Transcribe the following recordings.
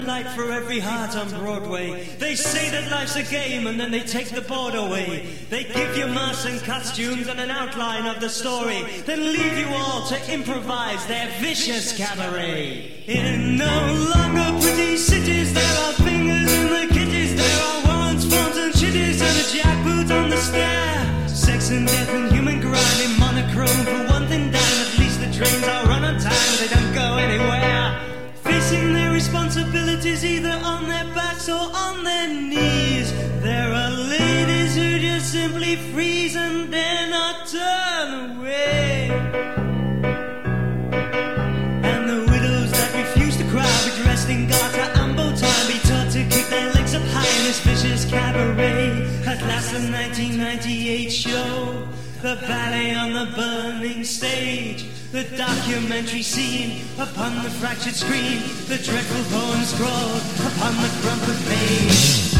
Light for every heart on Broadway. They say that life's a game and then they take the board away. They give you masks and costumes and an outline of the story, then leave you all to improvise their vicious cabaret. In no longer pretty cities, there are fingers in the kitties, there are warrants, phones and chitties, and a jackboot on the stair. Sex and death and human grind in monochrome. For one thing down, at least the trains are run on time, they don't go anywhere. Facing their responsibilities either on their backs or on their knees. There are ladies who just simply freeze and dare not turn away. And the widows that refuse to cry be dressed in garter and bow tie, be taught to keep their legs up high in this vicious cabaret. At last the 1998 show, the ballet on the burning stage, the documentary scene upon the fractured screen, the dreadful poem scrawled upon the crumpled page.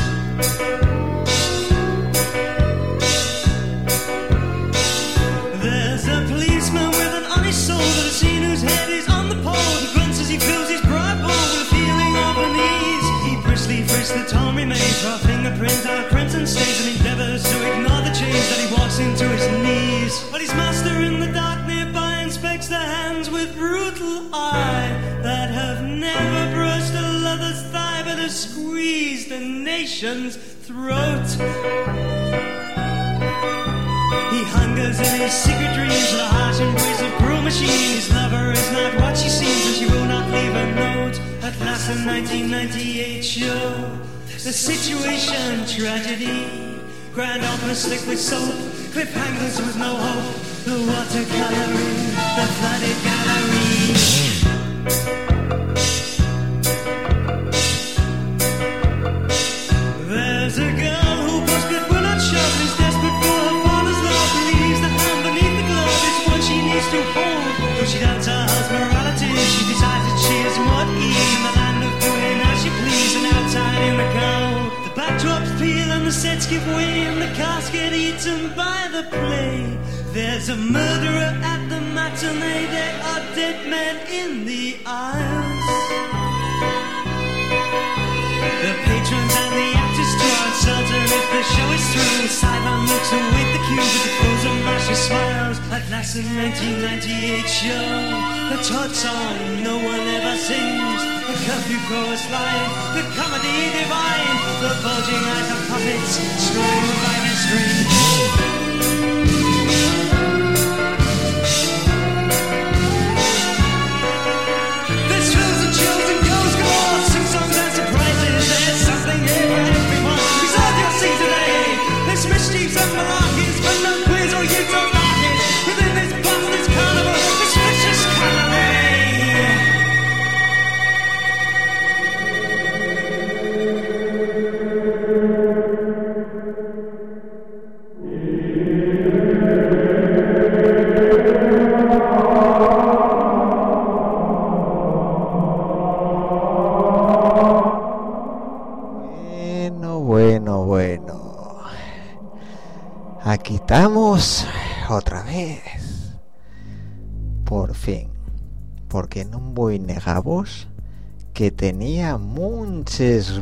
There's a policeman with an honest soul that has seen whose head is on the pole. He grunts as he fills his pride bowl with a feeling of unease. He briskly frisks the torn remains, raw fingerprints, our crimson stains, and endeavors to ignore the change that he walks into his knees. But his master in the dark nearby inspects the hands with brutal eye that have never brushed a lover's thigh but have squeezed a nation's throat. He hungers in his secret dreams for the harsh embrace of cruel machine. His lover is not what she seems, and she will not leave a note. At last the 1998 show, the situation tragedy, grand opera slick with soap, cliffhangers with no hope, the watercoloring, the flooded gallery. There's a girl who busted will not shove, is desperate for her father's love, believes the hand beneath the glove is what she needs to hold. Though she doubts her husband's morality, she decides that she is more at ease in the land of doing as she please, and outside in the cold, the backdrops peel and the sets give way, and the cast get eaten by the play. There's a murderer at the matinee, there are dead men in the aisles. The patrons and the actors too are uncertain if the show is through. Sideline looks await the cue with the frozen mashy smiles. At last the 1998 show, the Todd song no one ever sings, the curfew chorus line, the comedy divine, the bulging eyes of puppets strung by their strings. Mischiefs and malarkeys, but no quiz or you don't like it. Within this bastard's carnival, this vicious Bueno. Aquí estamos otra vez. Por fin. Porque no voy negaros que tenía muchas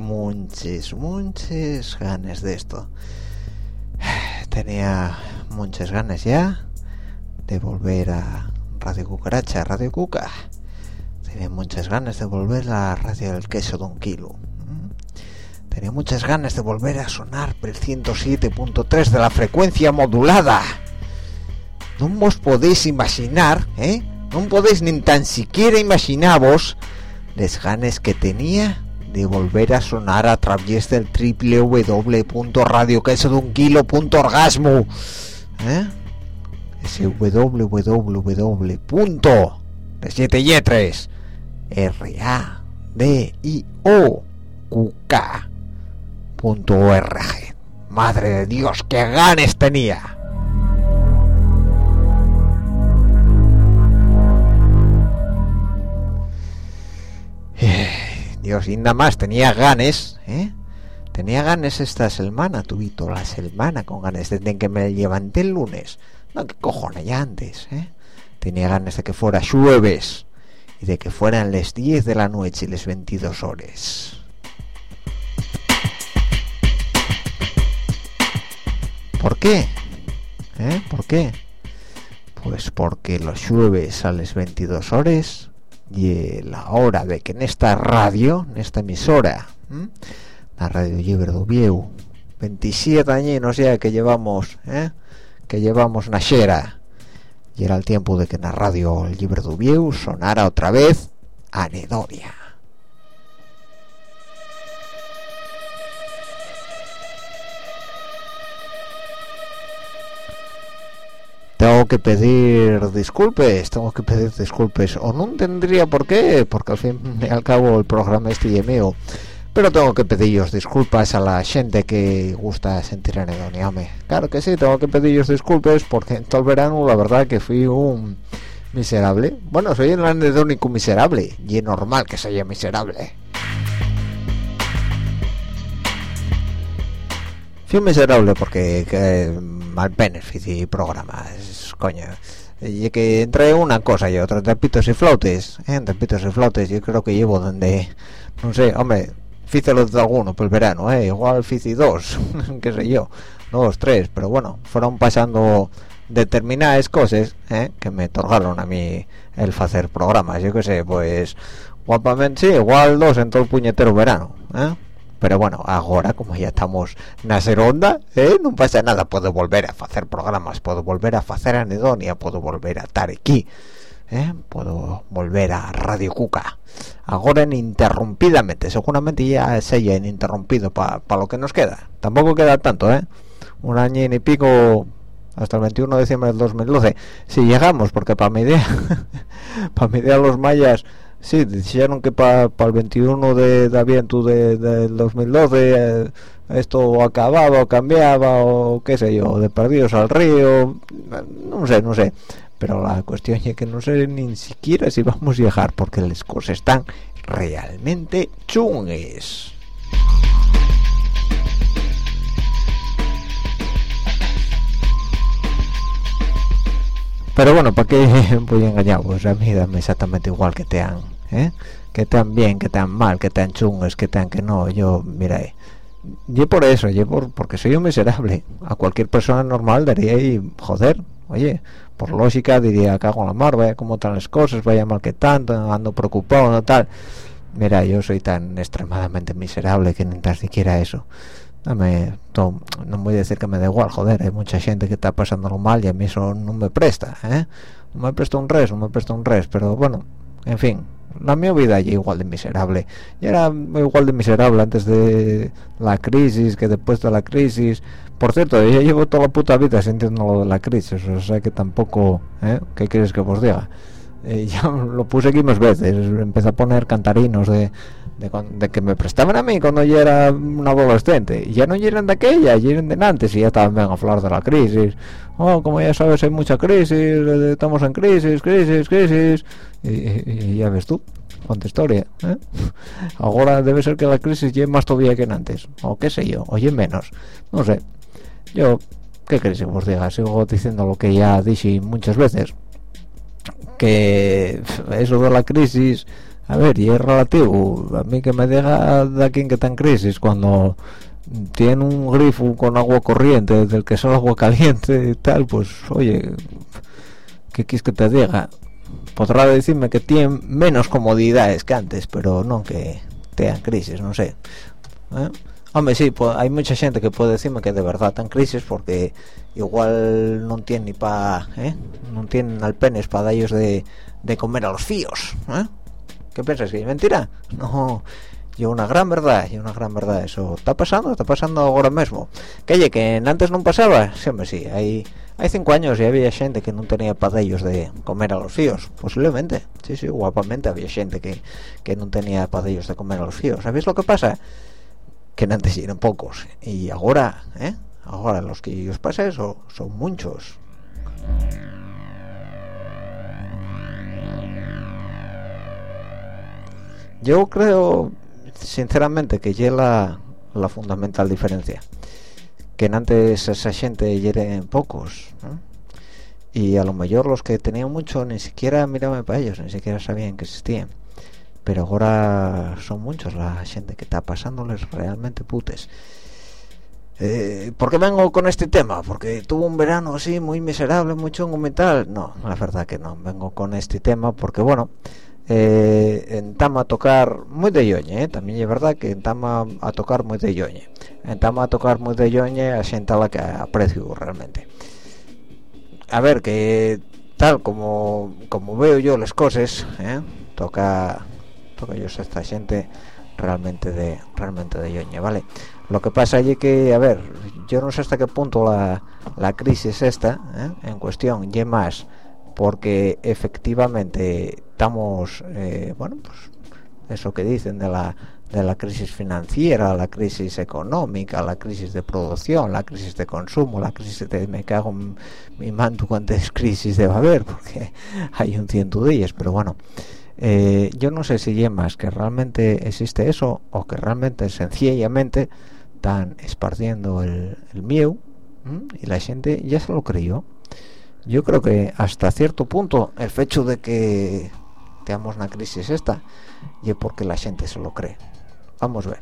ganas de esto. Tenía muchas ganas ya de volver a Radio Cucaracha, Radio Cuca. Tenía muchas ganas de volver a Radio del Queso de un Kilo. Tenía muchas ganas de volver a sonar por el 107.3 de la frecuencia modulada. No os podéis imaginar, no podéis ni tan siquiera imaginaros las ganas que tenía de volver a sonar a través del www.radioquesodeunquilo.orgasmo, ese www.radioq.org. Madre de Dios, qué ganas tenía. Dios, y nada más tenía ganas, tenía ganas esta semana, tuvito la semana con ganas desde que me levanté el lunes. No, qué cojones, ya antes, tenía ganas de que fuera jueves y de que fueran las 10 de la noche y las 22 horas. ¿Por qué? ¿Por qué? Pues porque los jueves a las 22 horas y la hora de que en esta radio, en esta emisora, la Radio Llibre d'Ovieu, 27 años ya que llevamos na xera, y era el tiempo de que en la Radio Llibre d'Ovieu sonara otra vez Anedonia. Tengo que pedir disculpes, o no tendría por qué, porque al fin y al cabo el programa este es mío, pero tengo que pediros disculpas a la gente que gusta sentir anedonia. Claro que sí, tengo que pediros disculpas porque en todo el verano la verdad que fui un miserable. Bueno, soy el anedónico miserable, y es normal que sea miserable. Fui miserable porque mal beneficio programa, coño. Y que entre una cosa y otra, tapitos y flautes, yo creo que llevo donde, no sé, hombre, fícelo de alguno por el verano, igual fici dos, qué sé yo, 2, 3, pero bueno, fueron pasando determinadas cosas, que me otorgaron a mí el hacer programas, yo qué sé, pues, guapamente sí, igual 2 en todo el puñetero verano, pero bueno, ahora como ya estamos na seronda, no pasa nada, puedo volver a hacer programas, puedo volver a hacer anedonia, puedo volver a estar aquí, puedo volver a Radio Cuca, ahora ininterrumpidamente, seguramente ya se haya ininterrumpido para lo que nos queda, tampoco queda tanto, un año y pico, hasta el 21 de diciembre del 2012, si llegamos, porque para mi idea los mayas, sí, dijeron que para el 21 de aviento del 2012 esto acababa o cambiaba o qué sé yo, de perdidos al río, no sé, pero la cuestión es que no sé ni siquiera si vamos a llegar porque las cosas están realmente chungues. Pero bueno, ¿para qué voy a engañar? Pues a mí dame exactamente igual que te han, que te han bien, que te han mal, que te han chungues, que te han que no. Yo, mira, yo por eso, porque soy un miserable. A cualquier persona normal daría y joder, oye, por lógica diría, cago en la mar, vaya cómo están las cosas, vaya mal que tanto, ando preocupado, no tal. Mira, yo soy tan extremadamente miserable que ni tan siquiera eso. No voy a decir que me da igual, joder, hay mucha gente que está pasándolo mal y a mí eso no me presta, no me presta un res, pero bueno, en fin, la mi vida ya igual de miserable, ya era igual de miserable antes de la crisis que después de la crisis. Por cierto, yo llevo toda la puta vida sintiendo lo de la crisis, o sea que tampoco, ¿qué quieres que os diga? Ya lo puse aquí más veces, empecé a poner cantarinos de que me prestaban a mí cuando yo era un adolescente, y ya no eran de aquella, ya eran de antes, y ya estaban bien a hablar de la crisis. Como ya sabes, hay mucha crisis, estamos en crisis, y ya ves tú, cuánta historia, Ahora debe ser que la crisis lleve más todavía que en antes, o qué sé yo, oye menos, no sé. Yo, ¿qué queréis que os diga? Sigo diciendo lo que ya dije muchas veces, que eso de la crisis, a ver, y es relativo. A mí que me diga de aquí que está en crisis cuando tiene un grifo con agua corriente del que sale agua caliente y tal, pues oye, ¿qué quieres que te diga? Podrá decirme que tiene menos comodidades que antes, pero no que tenga crisis, no sé, Hombre, sí, hay mucha gente que puede decirme que de verdad está en crisis porque igual no tienen ni no tienen alpenes para darles de comer a los fíos, ¿Qué piensas? ¿Que es mentira? No, y una gran verdad, eso está pasando ahora mismo. Que antes no pasaba, siempre sí, hay 5 años y había gente que no tenía para ellos de comer a los fíos, posiblemente, sí, guapamente había gente que no tenía para ellos de comer a los fíos. ¿Sabéis lo que pasa? Que antes eran pocos y ahora los que ellos pasa eso son muchos. Yo creo sinceramente que llega la fundamental diferencia, que antes esa gente eran pocos, y a lo mejor los que tenían mucho ni siquiera miraban para ellos, ni siquiera sabían que existían, pero ahora son muchos la gente que está pasándoles realmente putes. ¿Por qué vengo con este tema? Porque tuvo un verano así muy miserable, muy chungo y tal. No, la verdad que no, vengo con este tema porque bueno, entama a tocar muy de yoñe, también es verdad que entama a tocar muy de yoñe, entama a tocar muy de yoñe a gente a la que aprecio realmente. A ver, que tal como veo yo las cosas, toca yo a esta gente realmente de yoñe, ¿vale? Lo que pasa es que, a ver, yo no sé hasta qué punto la crisis esta, en cuestión, y más porque efectivamente estamos, bueno, pues eso que dicen de la crisis financiera, la crisis económica, la crisis de producción, la crisis de consumo, la crisis de me cago en mi manto cuántas crisis debe haber, porque hay un ciento de ellas, pero bueno, yo no sé si es más que realmente existe eso o que realmente sencillamente están esparciendo el miedo, y la gente ya se lo creyó. Yo creo que hasta cierto punto el hecho de que tengamos una crisis esta y es porque la gente se lo cree. Vamos a ver,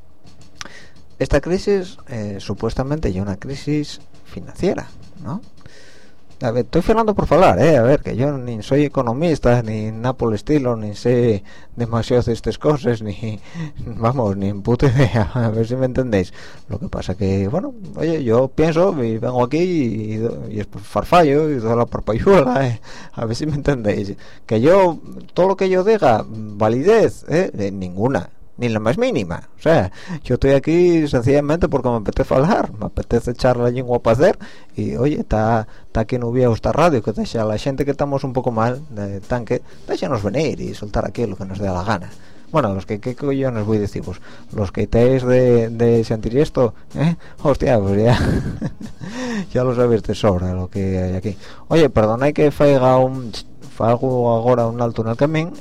esta crisis supuestamente es una crisis financiera, ¿no? A ver, estoy hablando por hablar, a ver, que yo ni soy economista, ni nada por el estilo, ni sé demasiado de estas cosas, ni, vamos, ni en puta idea, a ver si me entendéis. Lo que pasa que, bueno, oye, yo pienso y vengo aquí y es farfallo y toda la parpayuela, a ver si me entendéis. Que yo, todo lo que yo diga, validez, ninguna. Ni la más mínima, o sea, yo estoy aquí sencillamente porque me apetece hablar, me apetece echar la lengua para hacer y oye, está aquí no hubiera esta radio que deja a la gente que estamos un poco mal de tanque, déjanos venir y soltar aquí lo que nos dé la gana. Bueno, los que, ¿qué cojones voy a decir? Pues los que estáis de sentir esto, hostia, pues ya ya lo sabéis de sobra lo que hay aquí. Oye, perdona que fago ahora un alto en el camino,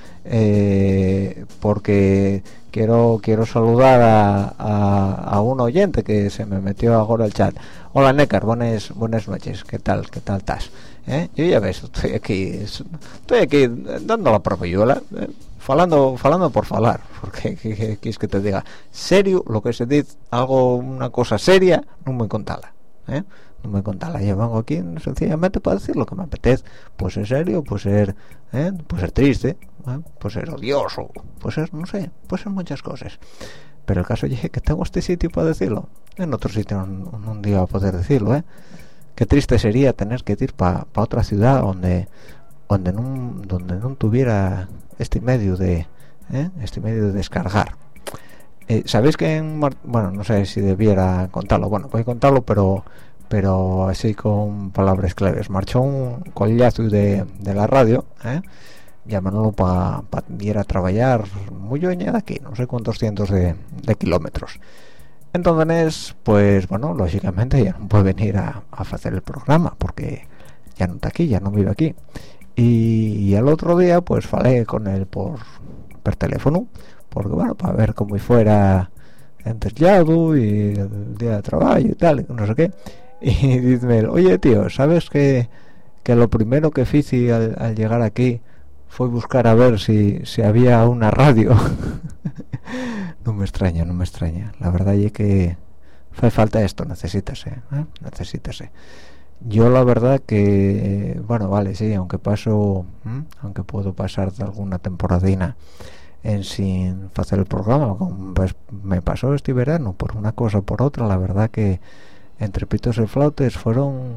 porque quiero saludar a un oyente que se me metió ahora al chat. Hola Nécar, buenas noches, ¿qué tal estás? Yo ya ves, estoy aquí dando la propiola, falando por falar, porque ¿qué quieres que te diga? Serio, lo que se dice, una cosa seria, no me contala, no me contala. Yo vengo aquí sencillamente para decir lo que me apetece, pues ser serio, pues ser triste, pues ser odioso, pues ser, no sé, pues ser muchas cosas, pero el caso es que tengo este sitio para decirlo, en otro sitio un día va a poder decirlo. Qué triste sería tener que ir para otra ciudad donde no tuviera este medio de descargar. Sabéis que bueno, no sé si debiera contarlo, bueno, voy a contarlo, pero así con palabras claves. Marchó un collazo de la radio, llamándolo para ir a trabajar muy de aquí, no sé cuántos cientos de kilómetros. Entonces, pues bueno, lógicamente ya no puede venir a hacer el programa porque ya no está aquí, ya no vive aquí. Y al otro día pues falé con él por teléfono, porque bueno, para ver cómo fuera entellado y el día de trabajo y tal, no sé qué. Y dice, oye tío, ¿sabes que lo primero que hice al llegar aquí fue buscar a ver si había una radio? No me extraña, la verdad es que hace falta esto, necesítase. Yo la verdad que, bueno, vale, sí, aunque puedo pasar de alguna temporadina sin hacer el programa, como me pasó este verano, por una cosa o por otra, la verdad que entre pitos y flautes fueron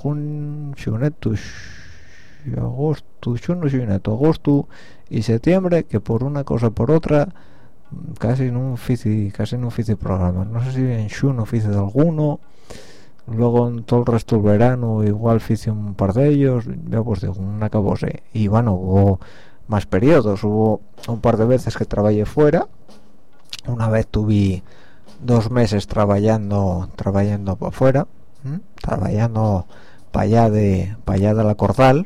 agosto y septiembre, que por una cosa o por otra casi no hice programa. No sé si en xuno hice de alguno, luego en todo el resto del verano igual hice un par de ellos, ya pues digo, un acabose. Y bueno, hubo más periodos, hubo un par de veces que trabajé fuera. Una vez tuve 2 meses trabajando para afuera, trabajando para allá de la Cordal,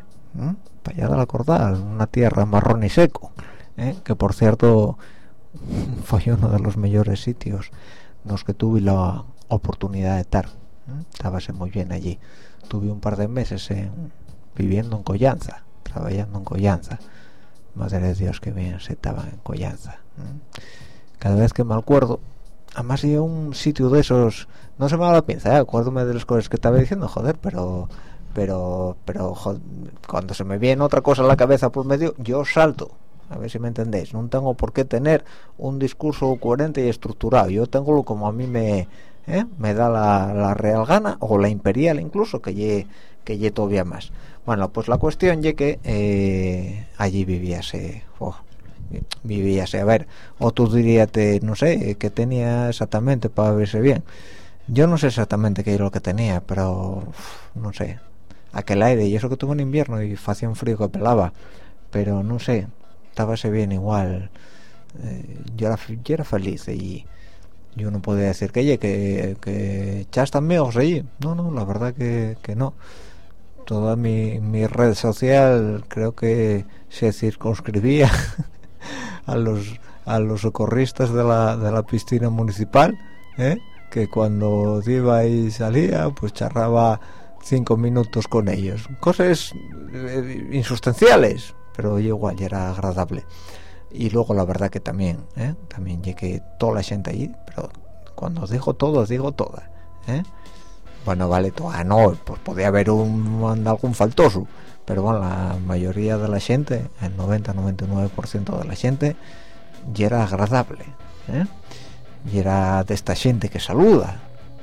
una tierra marrón y seco, que por cierto fue uno de los mejores sitios en los que tuve la oportunidad de estar. Estábase muy bien allí. Tuve un par de meses viviendo en Collanza, trabajando en Collanza. Madre de Dios, que bien se estaba en Collanza. Cada vez que me acuerdo, además hay un sitio de esos, no se me va la pinza, acuérdome de las cosas que estaba diciendo, joder, pero joder, cuando se me viene otra cosa a la cabeza por medio, yo salto. A ver si me entendéis. No tengo por qué tener un discurso coherente y estructurado. Yo tengo lo como a mí me da la real gana, o la imperial incluso, que lle todavía más. Bueno, pues la cuestión es que allí vivíase, a ver, o tú dirías, no sé, qué tenía exactamente para verse bien. Yo no sé exactamente qué era lo que tenía, pero no sé, aquel aire, y eso que tuve en invierno y hacía un frío que pelaba, pero no sé, estábase bien igual. Yo era feliz y yo no podía decir que echaste amigos allí. No, la verdad que no. Toda mi red social creo que se circunscribía a los socorristas de la piscina municipal, que cuando iba y salía pues charraba 5 minutos con ellos, cosas insustanciales, pero igual ya era agradable. Y luego la verdad que también llegué toda la gente allí, pero cuando digo todo, digo toda, bueno, vale, toda no, pues podía haber algún faltoso, pero bueno, la mayoría de la gente, el 90-99% de la gente, ya era agradable, y era de esta gente que saluda,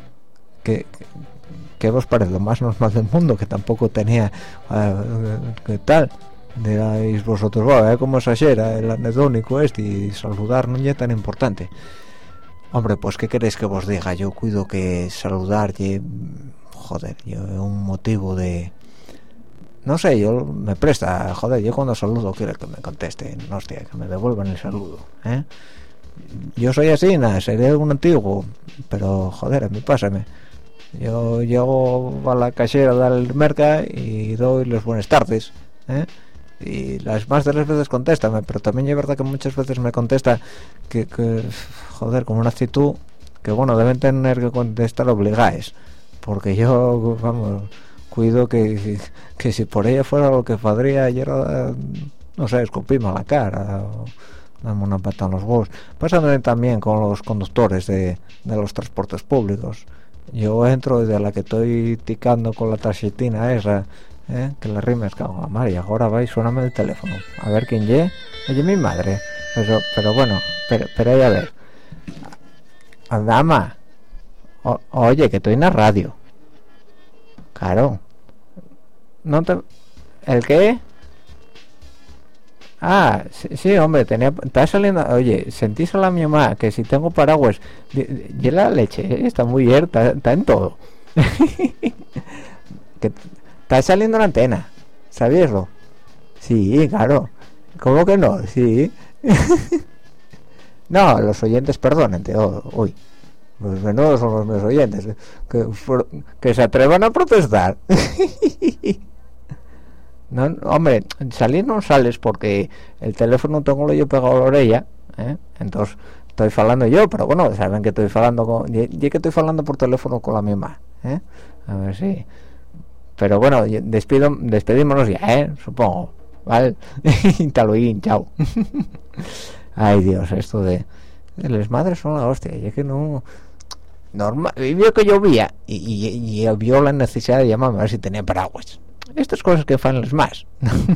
que vos parece lo más normal del mundo, que tampoco tenía ¿qué tal? Diráis vosotros, como exagera el anedónico y saludar no es tan importante. Hombre, pues qué queréis que vos diga, yo cuido que saludar joder, yo un motivo de, no sé, yo me presta, joder, yo cuando saludo quiero que me contesten, hostia, que me devuelvan el saludo, yo soy así, seré un antiguo, pero joder, a mí pásame. Yo llego a la casera del mercado y doy las buenas tardes, y las más de las veces contéstame, pero también es verdad que muchas veces me contesta que joder, con una actitud que bueno, deben tener que contestar obligáis, porque yo, vamos, cuido que si por ella fuera lo que podría ayer, no sé, escupirme a la cara o darme una patada en los huevos. Pasándome también con los conductores de los transportes públicos. Yo entro y de la que estoy ticando con la tarjetina esa, que la rima es cago en la mar, y ahora vais, suéname el teléfono, a ver quién lle. Oye, mi madre, pero bueno, pero a ver, dama, oye, que estoy en la radio, claro, no te, ¿el qué? Ah, sí, hombre, está saliendo, oye, sentís a la mi mamá que si tengo paraguas, y la leche, está muy bien, está en todo. Que está saliendo la antena, ¿sabíaslo? Sí, claro. ¿Cómo que no? Sí. No, los oyentes, perdónenme, uy, los menudos son los meus oyentes, que se atrevan a protestar. No, hombre, salir no sales porque el teléfono tengo yo pegado a la orella, entonces estoy hablando yo, pero bueno, saben que estoy hablando que estoy hablando por teléfono con la misma, a ver si, pero bueno, despedímonos ya, supongo, ¿vale? Taluín, chao. Ay Dios, esto de las madres son la hostia, y es que no normal, vio que llovía y vio la necesidad de llamarme a ver si tenía paraguas. Estas cosas que fan las más.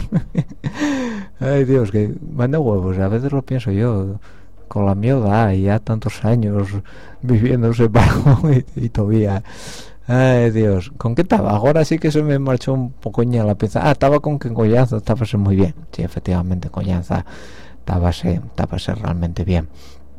Ay Dios, que manda huevos, a veces lo pienso yo, con la mierda, ya tantos años viviendo separado y todavía, ay Dios, ¿con qué estaba? Ahora sí que se me marchó un poco la pieza. Estaba con que en Collanza estábase muy bien, sí, efectivamente, Collanza estábase realmente bien,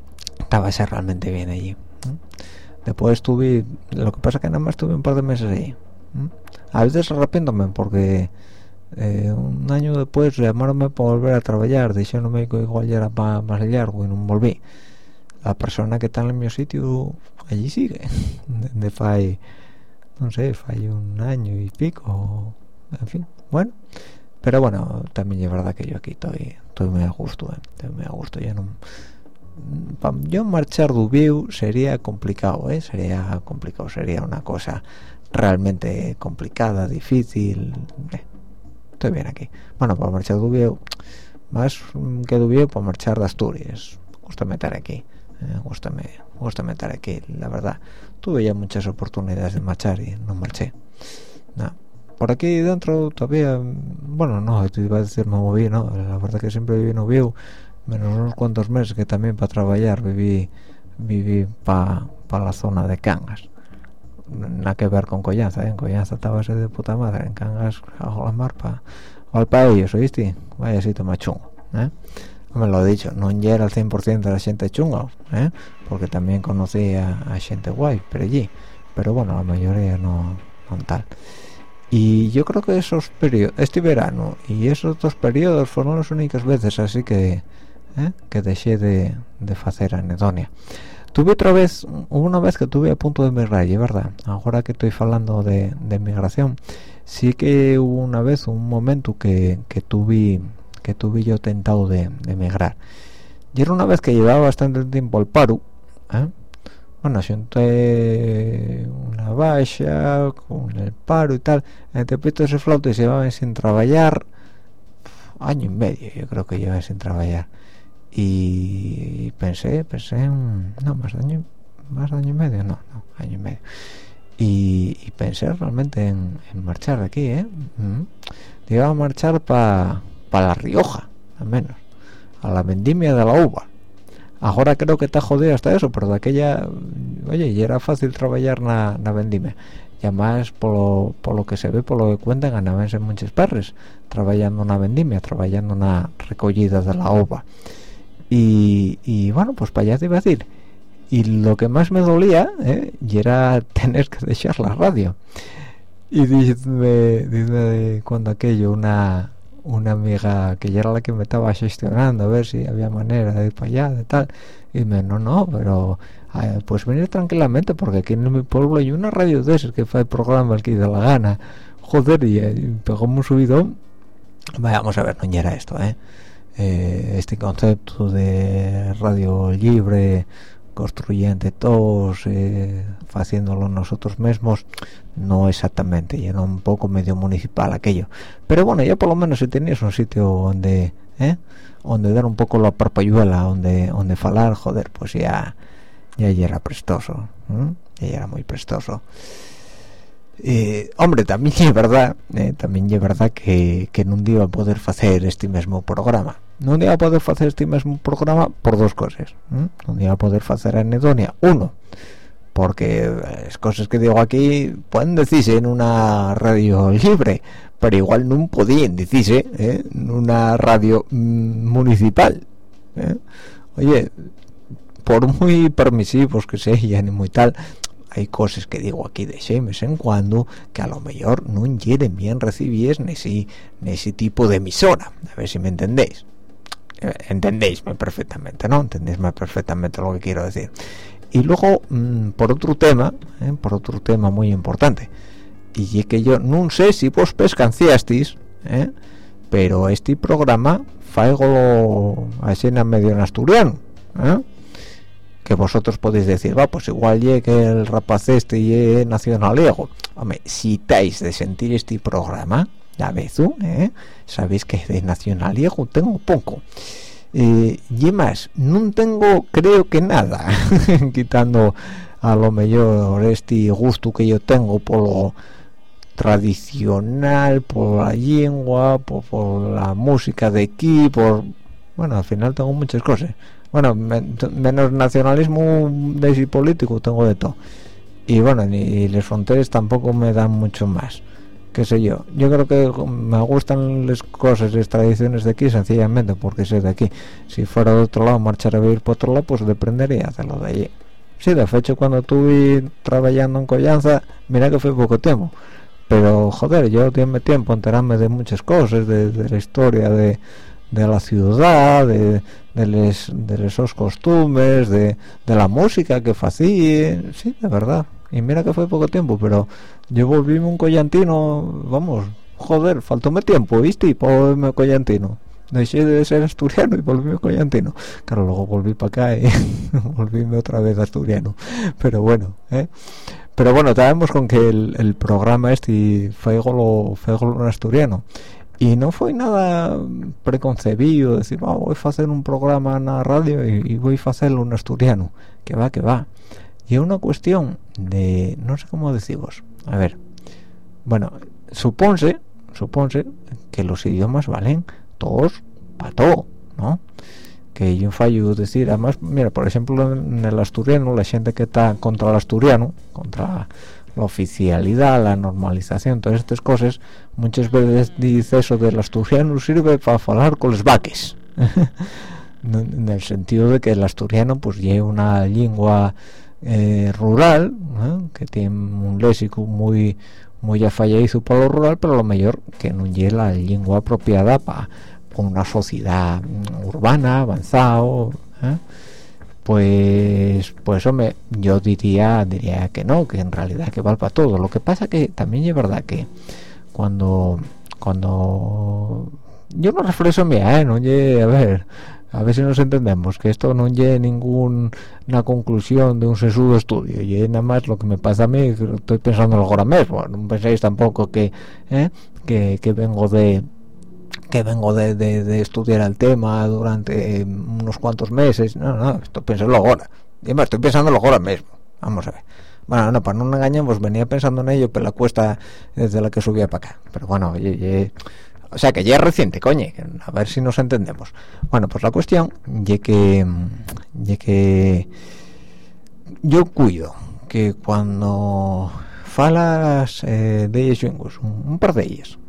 allí. Después estuve, lo que pasa que nada más estuve un par de meses allí. A veces arrepiéndome porque un año después llamaronme para volver a trabajar, diciéndome que igual ya era más largo y no volví. La persona que está en mi sitio allí sigue de fai, no sé, fai un año y pico, en fin, bueno, pero bueno, también es verdad que yo aquí estoy muy a gusto, estoy muy a gusto, ya no yo marchar de Ubiu sería complicado, sería una cosa realmente complicada, difícil. Estoy bien aquí. Bueno, para marchar de Ubiu, más que de Ubiu, para marchar de Asturias. Gusta estar aquí. Gusta estar aquí, la verdad. Tuve ya muchas oportunidades de marchar y no marché. No. Por aquí dentro todavía, bueno, no, te iba a decir me moví, no, la verdad que siempre viví en Ubiu, menos unos cuantos meses que también para trabajar viví para la zona de Cangas. Nada que ver con Collaza, en Collaza estaba ese de puta madre, en Cangas bajo la mar para ellos, ¿oíste? Vaya sitio más chungo, me lo he dicho, no era el 100% de la gente chunga, porque también conocí a gente guay por allí, pero bueno, la mayoría no tal. Y yo creo que esos periodos, este verano y esos dos periodos fueron las únicas veces así que dejé de hacer anedonia. Hubo una vez que tuve a punto de emigrar, y es verdad, ahora que estoy hablando de migración, sí que hubo una vez, un momento que tuve yo tentado de emigrar. Y era una vez que llevaba bastante tiempo al paro, bueno, siente una baixa con el paro y tal, entre pitos y flautas se llevaban sin trabajar año y medio, yo creo que llevaban sin trabajar, y pensé no, más de año y medio, no, año y medio, y pensé realmente en marchar de aquí, iba a marchar para La Rioja, al menos a la vendimia de la uva. Ahora creo que está jodido hasta eso, pero de aquella, oye, y era fácil trabajar na vendimia. Y además, por lo que se ve, por lo que cuentan, ganabanse muchos perres trabajando en la vendimia, trabajando en la recogida de la uva. Y bueno, pues para allá te iba a decir. Y lo que más me dolía, y era tener que dejar la radio. Y dice cuando aquello, una amiga que ya era la que me estaba gestionando a ver si había manera de ir para allá, de tal, y me no, pero pues venir tranquilamente, porque aquí en mi pueblo hay una radio de esas que hace el programa el que de la gana, joder, y pegamos un subidón. Vamos a ver, no era esto, este concepto de radio libre, construyente todos, haciéndolo nosotros mismos, no exactamente, y era un poco medio municipal aquello, pero bueno, ya por lo menos si tenías un sitio donde dar un poco la parpayuela, donde falar, joder, pues ya era prestoso, ya era muy prestoso. Hombre, también es verdad que no iba a poder hacer este mismo programa. No iba a poder hacer este mismo programa por dos cosas. No iba a poder hacer anedonia. Uno, porque las cosas que digo aquí pueden decirse en una radio libre, pero igual no podían decirse en una radio municipal. Oye, por muy permisivos que sean y muy tal, hay cosas que digo aquí de vez en cuando que a lo mejor no quieren bien recibir en ese tipo de emisora. A ver si me entendéis. Entendéisme perfectamente, ¿no? Entendéisme perfectamente lo que quiero decir. Y luego, por otro tema muy importante, y es que yo no sé si vos pescanciasteis, pero este programa faigo así en medio en asturiano, que vosotros podéis decir, va, pues igual que el rapaz este y nacionaliego. Hombre, si estáis de sentir este programa, ya ves tú, sabéis que de nacionaliego tengo poco, y más, no tengo creo que nada, quitando a lo mejor este gusto que yo tengo por lo tradicional, por la lengua, por la música de aquí, bueno, al final tengo muchas cosas. Bueno, menos nacionalismo de ese político tengo de todo, y bueno, ni las fronteras tampoco me dan mucho más, qué sé yo creo que me gustan las cosas, las tradiciones de aquí, sencillamente porque soy de aquí. Si fuera de otro lado, marchar a vivir por otro lado, pues dependería de hacerlo de allí. Sí, de hecho, cuando estuve trabajando en Collanza, mira que fue poco tiempo, pero joder, yo tuve tiempo a enterarme de muchas cosas, de la historia de la ciudad, de esos costumbres, de la música que hacía, sí, de verdad. Y mira que fue poco tiempo, pero yo volví un collantino, vamos, joder, faltóme tiempo, ¿viste? Para volverme collantino. dejé de ser asturiano y volví a collantino. Claro, luego volví para acá y volvíme otra vez asturiano, pero bueno, pero bueno, estábamos con que el programa este fue en asturiano y no fue nada preconcebido decir, voy a hacer un programa en la radio y voy a hacerlo en asturiano, que va. Y es una cuestión de, no sé cómo decimos, a ver, bueno, supónse que los idiomas valen todos para todo, ¿no? Que yo fallo decir, además, mira, por ejemplo, en el asturiano, la gente que está contra el asturiano, contra la oficialidad, la normalización, todas estas cosas, muchas veces dice eso del asturiano sirve para hablar con los vaques, en el sentido de que el asturiano pues lleva una lengua rural, que tiene un léxico muy afalladizo para lo rural, pero lo mejor que no lleva la lengua apropiada para una sociedad urbana avanzado, pues hombre, yo diría que no, que en realidad que vale para todo. Lo que pasa que también es verdad que cuando yo no reflejo mía, no llegue, a ver si nos entendemos, que esto no llegue ninguna conclusión de un sesudo estudio, y nada más lo que me pasa a mí, que estoy pensando ahora mismo. No penséis tampoco que vengo de estudiar el tema durante unos cuantos meses. No, esto pensándolo ahora. Y además estoy pensándolo ahora mismo. Vamos a ver. Bueno, no, para no engañemos, venía pensando en ello, pero la cuesta desde la que subía para acá. Pero bueno, o sea que ya es reciente, coño, a ver si nos entendemos. Bueno, pues la cuestión es que yo cuido que cuando falas de ellas lingües, un par de ellas,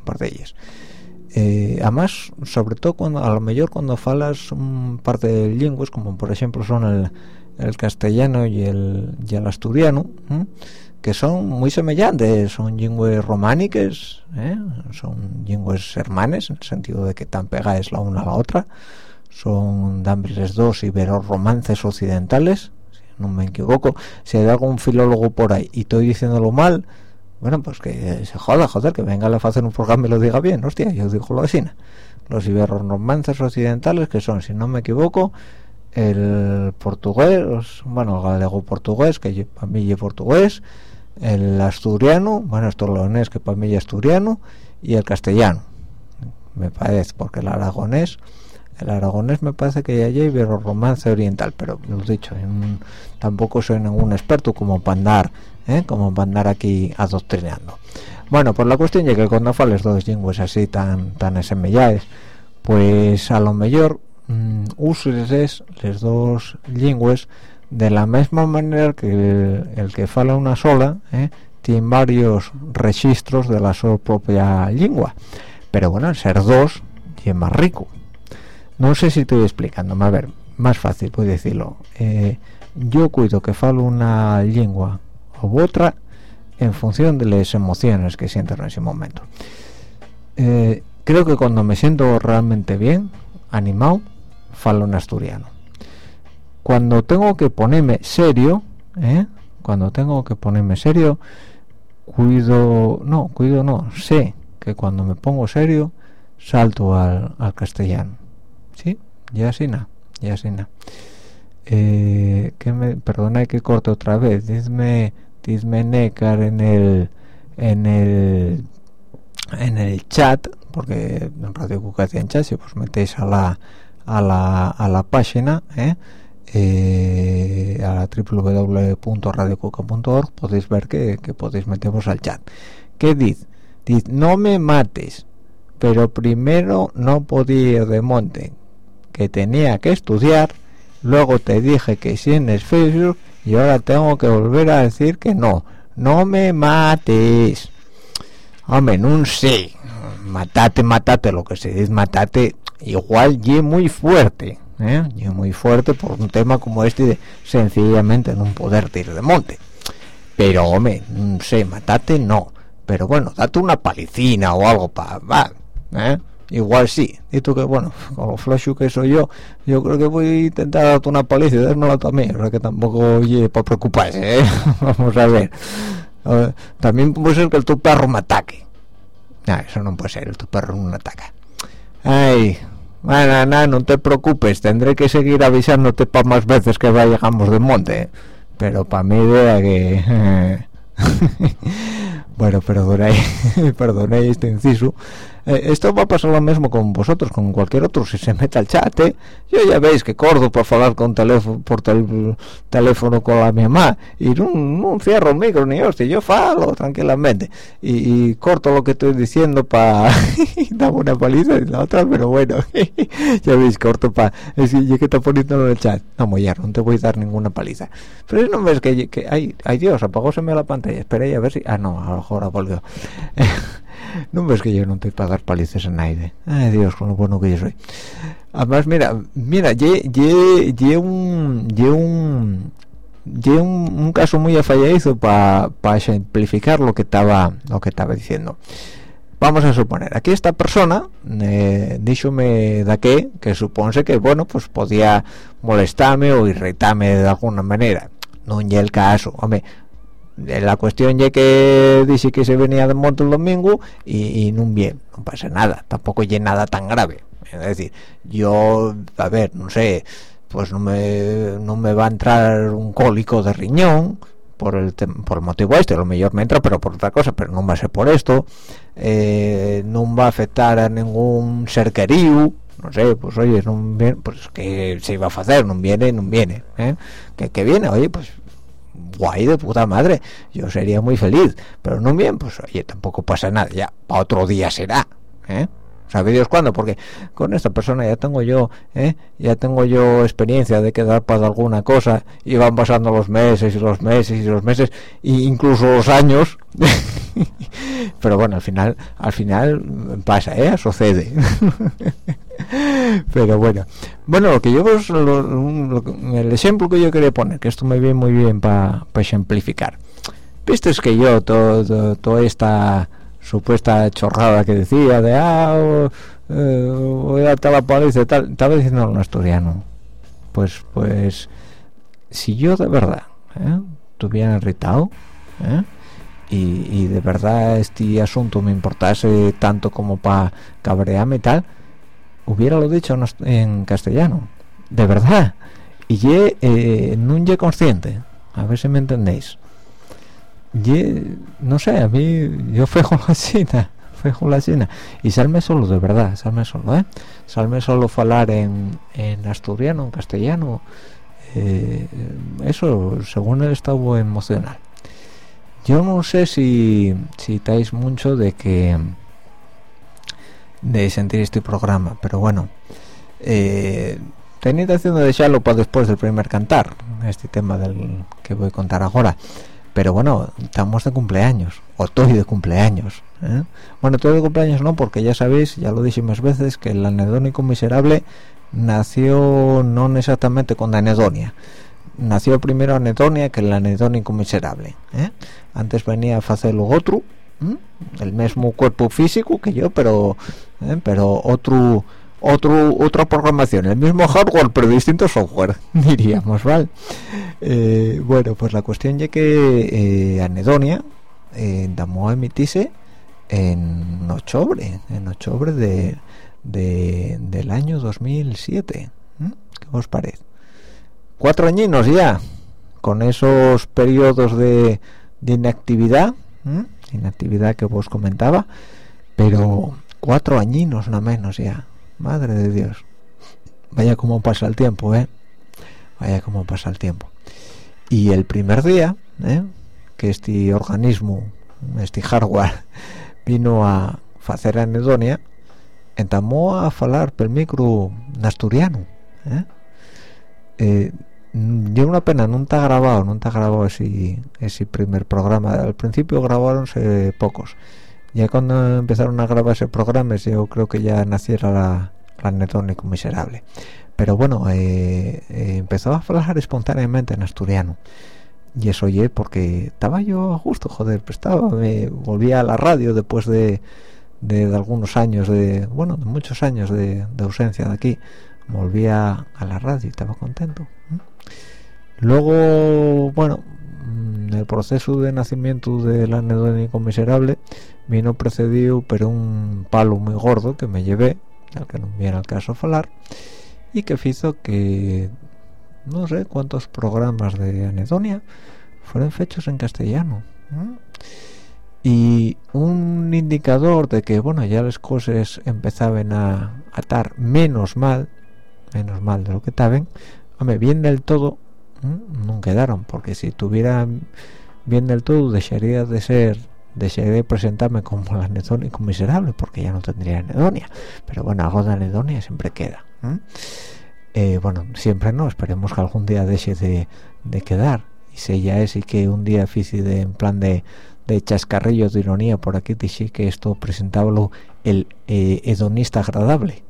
además, sobre todo cuando a lo mejor cuando falas un par de lingües, como por ejemplo son el castellano y el asturiano, que son muy semejantes, son lingües románicas, son lingües hermanes, en el sentido de que tan pegadas la una a la otra, son d'ambos dos ibero-romances occidentales, si no me equivoco. Si hay algún filólogo por ahí y estoy diciéndolo mal, bueno, pues que se joder, que venga a hacer un programa y lo diga bien, hostia, yo digo lo así. Los ibero-romances occidentales, que son, si no me equivoco, el portugués, bueno, el galego-portugués, que para mí es portugués, el asturiano, bueno, esto lo leonés, que para mí es asturiano, y el castellano, me parece, porque el aragonés me parece que ya hay ibero-romance oriental, pero lo dicho, tampoco soy ningún experto como para andar aquí adoctrinando. Bueno, pues la cuestión es que cuando fales dos lingües así tan semelladas, pues a lo mejor uses las dos lingües de la misma manera que el que fala una sola tiene varios registros de la su propia lengua, pero bueno, al ser dos es más rico. No sé si estoy explicándome, a ver, más fácil puedo decirlo. Yo cuido que falo una lengua u otra en función de las emociones que siento en ese momento. Creo que cuando me siento realmente bien, animado, falo en asturiano. Cuando tengo que ponerme serio, sé que cuando me pongo serio salto al castellano. ¿Sí? Ya así nada. Perdona que corte otra vez. Dime Nécar en el chat, porque en Radio Cuca tiene chat, si os metéis a la página, a la www.radiocuca.org, podéis ver que podéis meteros al chat. ¿Qué dice? Dice, no me mates, pero primero no podía ir de monte, que tenía que estudiar, luego te dije que sí en el Facebook y ahora tengo que volver a decir que no me mates. Hombre, no sé, matate, lo que se dice matate, igual y muy fuerte, y muy fuerte por un tema como este de sencillamente no poder ir de monte. Pero hombre, no sé, matate no, pero bueno, date una palicina o algo igual sí. Y tú que bueno, con lo flashu que soy yo creo que voy a intentar darte una paliza y dármela también, o sea que tampoco oye para preocuparse, vamos a ver. También puede ser que el tu perro me ataque. Eso no puede ser, el tu perro no me ataca. Ay, Bueno, no te preocupes, tendré que seguir avisándote para más veces que vayamos de monte, pero para mi idea que bueno, perdonéis este inciso. Esto va a pasar lo mismo con vosotros, con cualquier otro, si se mete al chat, yo ya veis que corto para hablar con teléfono, teléfono con la mi mamá, y no cierro el micro ni hostia, yo falo tranquilamente, y corto lo que estoy diciendo para dar una paliza y la otra, pero bueno, ya veis, corto para, es que está poniendo en el chat, no mollar, no te voy a dar ninguna paliza, pero no ves que ay Dios, apagóseme la pantalla, espera y a ver si, no, a lo mejor volvió. No ves que yo no estoy para dar palizas en aire. Ay Dios, con lo bueno que yo soy. Además, mira, un caso muy afalladizo para simplificar lo que estaba diciendo. Vamos a suponer, aquí esta persona díxome de que supone que bueno, pues podía molestarme o irritarme de alguna manera. No es el caso, hombre. La cuestión ya que dice que se venía de monte el domingo y no pasa nada, tampoco es nada tan grave. Es decir, yo, a ver, no sé, pues no me va a entrar un cólico de riñón por el motivo este, a lo mejor me entra, pero por otra cosa, pero no va a ser por esto, no va a afectar a ningún ser querido. No sé, pues oye, no viene, pues que se iba a hacer, no viene, que viene, oye, pues guay de puta madre, yo sería muy feliz, pero no bien, pues oye, tampoco pasa nada, ya para otro día será, ¿sabe Dios cuándo? Porque con esta persona ya tengo yo experiencia de quedar para alguna cosa y van pasando los meses e incluso los años pero bueno, al final pasa, sucede. Pero bueno, lo que yo el ejemplo que yo quería poner, que esto me viene muy bien para ejemplificar. Viste, es que yo toda esta supuesta chorrada que decía de voy a dar la paliza y tal, estaba diciendo en asturiano, pues si yo de verdad estuviera irritado y de verdad este asunto me importase tanto como para cabrearme y tal, hubiera lo dicho en castellano, de verdad, y no ye consciente, a ver si me entendéis. No sé, a mí yo fejo la china y salme solo, de verdad, salme solo falar en asturiano, en castellano, eso según el estado emocional. Yo no sé si estáis mucho de sentir este programa, pero bueno, tenía intención de dejarlo para después del primer cantar, este tema del que voy a contar ahora. Pero bueno, estamos de cumpleaños, o estoy de cumpleaños, Bueno, estoy de cumpleaños no, porque ya sabéis, ya lo dije más veces, que el anedónico miserable nació no exactamente con anedonia. Nació primero anedonia que el anedónico miserable, Antes venía a hacerlo otro, el mismo cuerpo físico que yo, pero otra programación, el mismo hardware pero distinto software, diríamos, ¿vale? Bueno, pues la cuestión es que Anedonia llamó a emitirse en octubre del año 2007. ¿Qué os parece? 4 añinos ya, con esos periodos de inactividad, que vos comentaba, pero 4 añinos no menos ya. Madre de Dios, vaya como pasa el tiempo, vaya como pasa el tiempo. Y el primer día que este organismo, este hardware vino a hacer anedonia, entamó a falar pel micro en asturiano, yo una pena no está grabado ese primer programa. Al principio grabaronse pocos. Ya cuando empezaron a grabarse programas, yo creo que ya naciera la anedónico miserable. Pero bueno, empezó a hablar espontáneamente en asturiano. Y eso oye, porque estaba yo a gusto, joder, me volvía a la radio después de algunos años, de muchos años de ausencia de aquí. Volvía a la radio y estaba contento. Luego, el proceso de nacimiento del anedónico miserable vino precedido por un palo muy gordo que me llevé, del que no viene al caso falar, y que hizo que no sé cuántos programas de anedonia fueron hechos en castellano, y un indicador de que bueno, ya las cosas empezaban a estar menos mal de lo que estaban. Hombre, bien del todo no quedaron, porque si tuvieran bien del todo dejaría de presentarme como el anedónico miserable, porque ya no tendría anedonia, pero bueno, algo de anedonia siempre queda. Bueno, siempre no, esperemos que algún día deje de quedar, y si ya es y que un día difícil en plan de chascarrillos de ironía por aquí dije que esto presentaba el hedonista agradable.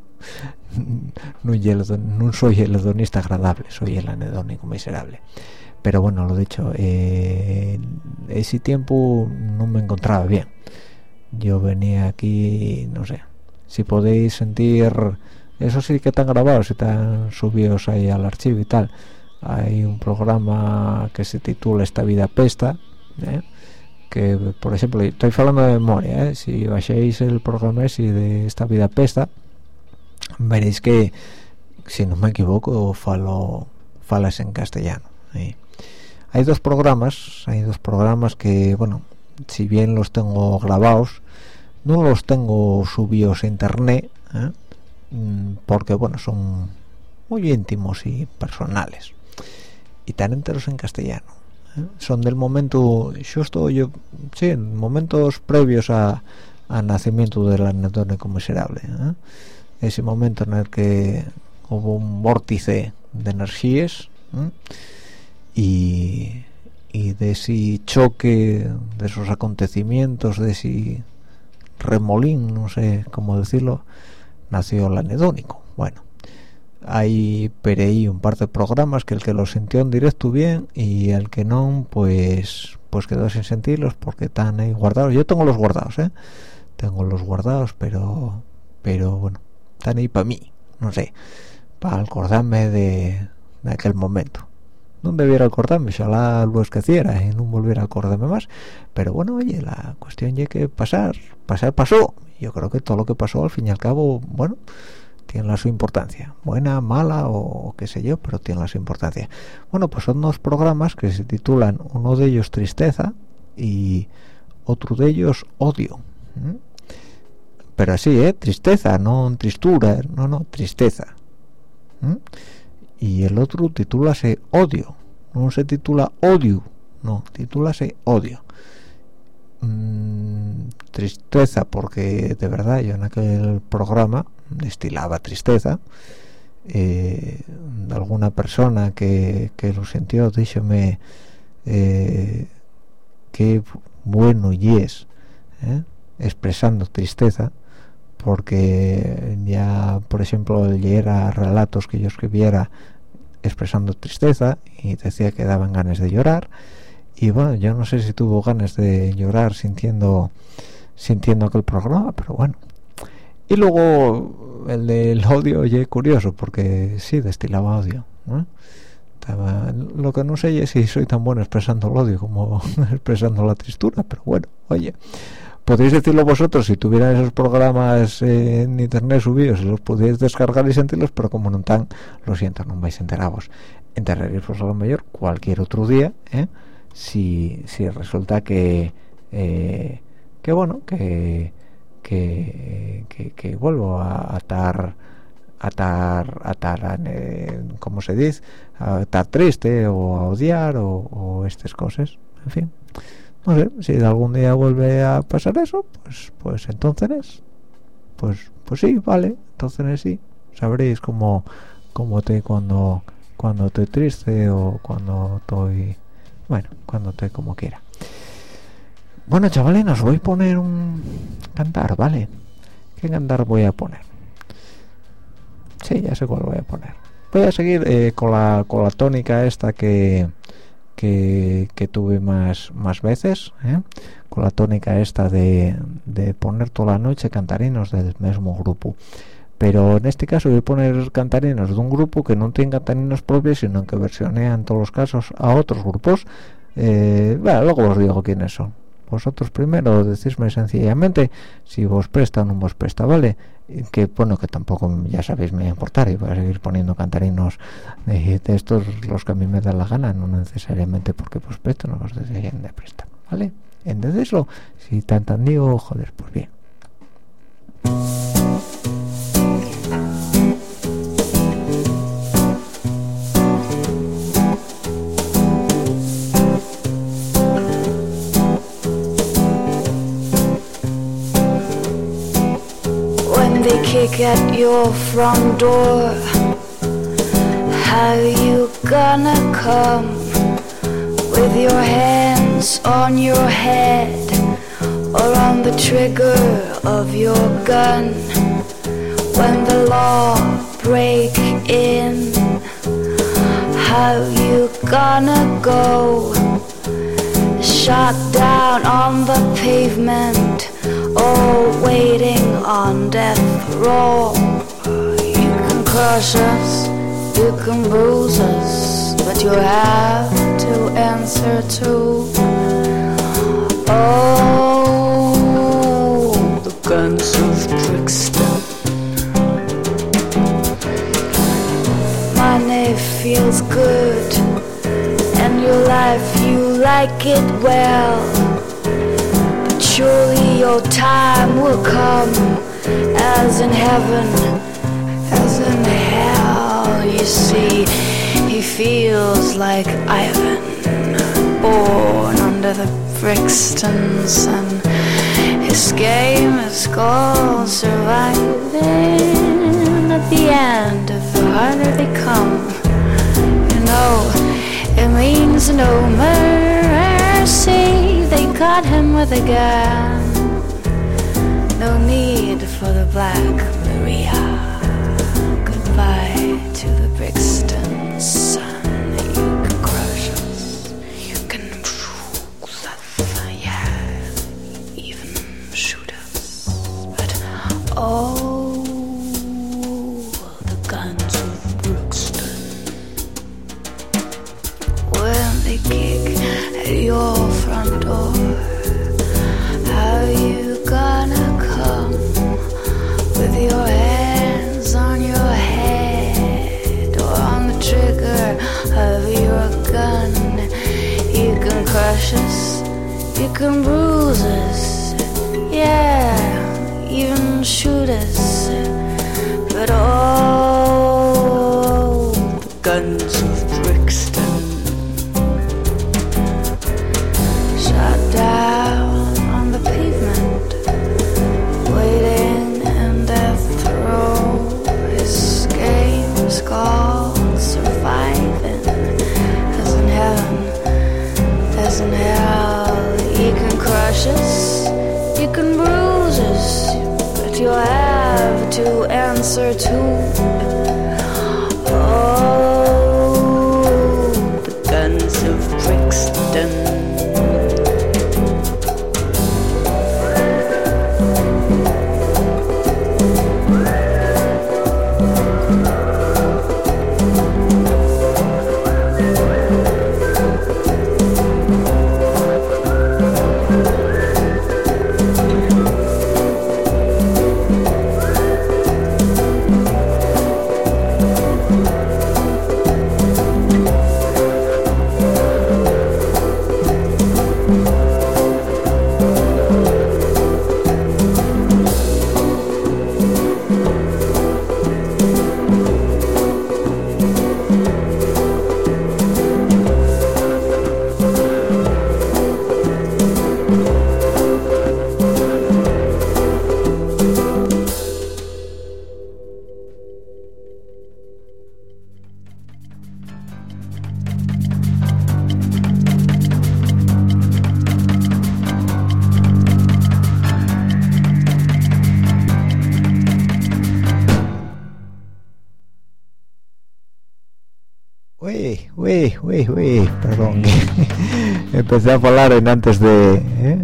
No soy el hedonista agradable, soy el anedónico miserable. Pero bueno, lo dicho, ese tiempo no me encontraba bien. Yo venía aquí, no sé, si podéis sentir, eso sí que están grabados y están subidos ahí al archivo y tal. Hay un programa que se titula Esta vida pesta, que por ejemplo, estoy hablando de memoria, si bajáis el programa ese de Esta vida pesta, veréis que, si no me equivoco, falas en castellano. Hay dos programas que, bueno, si bien los tengo grabados, no los tengo subidos a internet, porque bueno, son muy íntimos y personales, y tan enteros en castellano. Son del momento, en momentos previos al nacimiento del anedónico miserable, ese momento en el que hubo un vórtice de energías, y de ese choque, de esos acontecimientos, de ese remolín, no sé cómo decirlo, nació el anedónico. Bueno, hay por ahí un par de programas que el que lo sintió en directo bien, y el que no, pues quedó sin sentirlos porque están ahí guardados. Yo tengo los guardados, pero bueno, están ahí para mí, no sé, para acordarme de aquel momento. No debiera acordarme, ojalá lo esqueciera y no volviera a acordarme más, pero bueno, oye, la cuestión es que pasar pasó. Yo creo que todo lo que pasó al fin y al cabo, bueno, tiene la su importancia, buena, mala o qué sé yo, pero tiene la su importancia. Bueno, pues son dos programas que se titulan, uno de ellos Tristeza y otro de ellos Odio. Pero así, tristeza, no tristura, no, tristeza. Y el otro titúlase Odio, no se titula Odio, no, titúlase Odio. Tristeza porque de verdad yo en aquel programa destilaba tristeza. De alguna persona que lo sintió, díxome qué bueno y es expresando tristeza, porque ya, por ejemplo, leyera relatos que yo escribiera expresando tristeza y decía que daban ganas de llorar, y bueno, yo no sé si tuvo ganas de llorar sintiendo aquel programa, pero bueno. Y luego el del odio, oye, curioso, porque sí destilaba odio, ¿no? Lo que no sé es si soy tan bueno expresando el odio como expresando la tristura, pero bueno, oye, podéis decirlo vosotros si tuvieran esos programas en internet subidos, y los podéis descargar y sentirlos, pero como no están, lo siento, no vais enterados. Enteraréis a lo mejor cualquier otro día, si resulta que bueno, que vuelvo a estar ¿cómo se dice? A estar triste o a odiar o estas cosas, en fin. No sé, si algún día vuelve a pasar eso, pues entonces pues sí, vale, entonces sí, sabréis cómo estoy cuando estoy triste, o cuando estoy, bueno, cuando estoy como quiera. Bueno, chavales, os voy a poner un cantar, ¿vale? ¿Qué cantar voy a poner? Sí, ya sé cuál voy a poner. Voy a seguir con la tónica esta que tuve más veces, con la tónica esta de poner toda la noche cantarinos del mismo grupo. Pero en este caso voy a poner cantarinos de un grupo que no tiene cantarinos propios, sino que versionea en todos los casos a otros grupos. Bueno, luego os digo quiénes son. Vosotros primero decísme sencillamente si vos presta o no vos presta, ¿vale? que bueno, que tampoco, ya sabéis, me va a importar, y voy a seguir poniendo cantarinos de estos, los que a mí me da la gana, no necesariamente porque pues presto, no los dejen de prestar, ¿vale? Entonces eso, si te han entendido, joder, pues bien. They kick at your front door. How you gonna come with your hands on your head or on the trigger of your gun? When the law break in, how you gonna go? Shot down on the pavement, all waiting on death row. You can crush us, you can bruise us, but you have to answer to oh, the guns of Brixton. Money feels good, and your life you like it well. Surely your time will come, as in heaven, as in hell. You see, he feels like Ivan, born under the Brixton sun. His game is called surviving. At the end, the harder they come, you know, it means no mercy. They got him with a gun. No need for the Black Maria. Goodbye to the Brixton sun. You can crush us, you can bruise us, yeah, even shoot us. But oh, the guns of Brixton. When they kick at your front door, how you gonna come with your hands on your head or on the trigger of your gun? You can crush us, you can bruise us, yeah, even shoot us. But oh, the guns of Brixton. Down on the pavement, waiting in death row. His game is called surviving. As in heaven, as in hell. You can crush us, you can bruise us, but you'll have to answer to oh, the guns of Brixton. Perdón, empecé a hablar antes de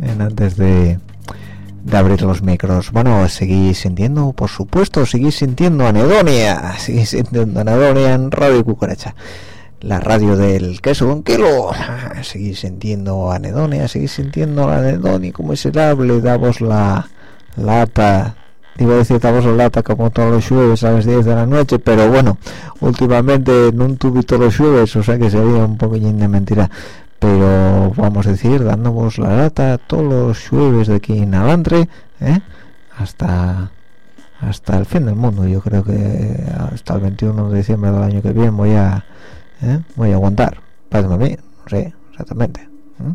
abrir los micros. Bueno, seguís sintiendo, por supuesto, seguís sintiendo anedonia en Radio Cucaracha, la radio del queso un kilo. Seguís sintiendo anedonia, como es el hable, damos la lata iba a decir estamos en lata como todos los jueves a las 10 de la noche, pero bueno, últimamente no tuve todos los jueves, o sea que sería un poquillín de mentira, pero vamos a decir, dándonos la lata todos los jueves de aquí en adelante, hasta el fin del mundo. Yo creo que hasta el 21 de diciembre del año que viene voy a aguantar, parece a mí, no sé exactamente.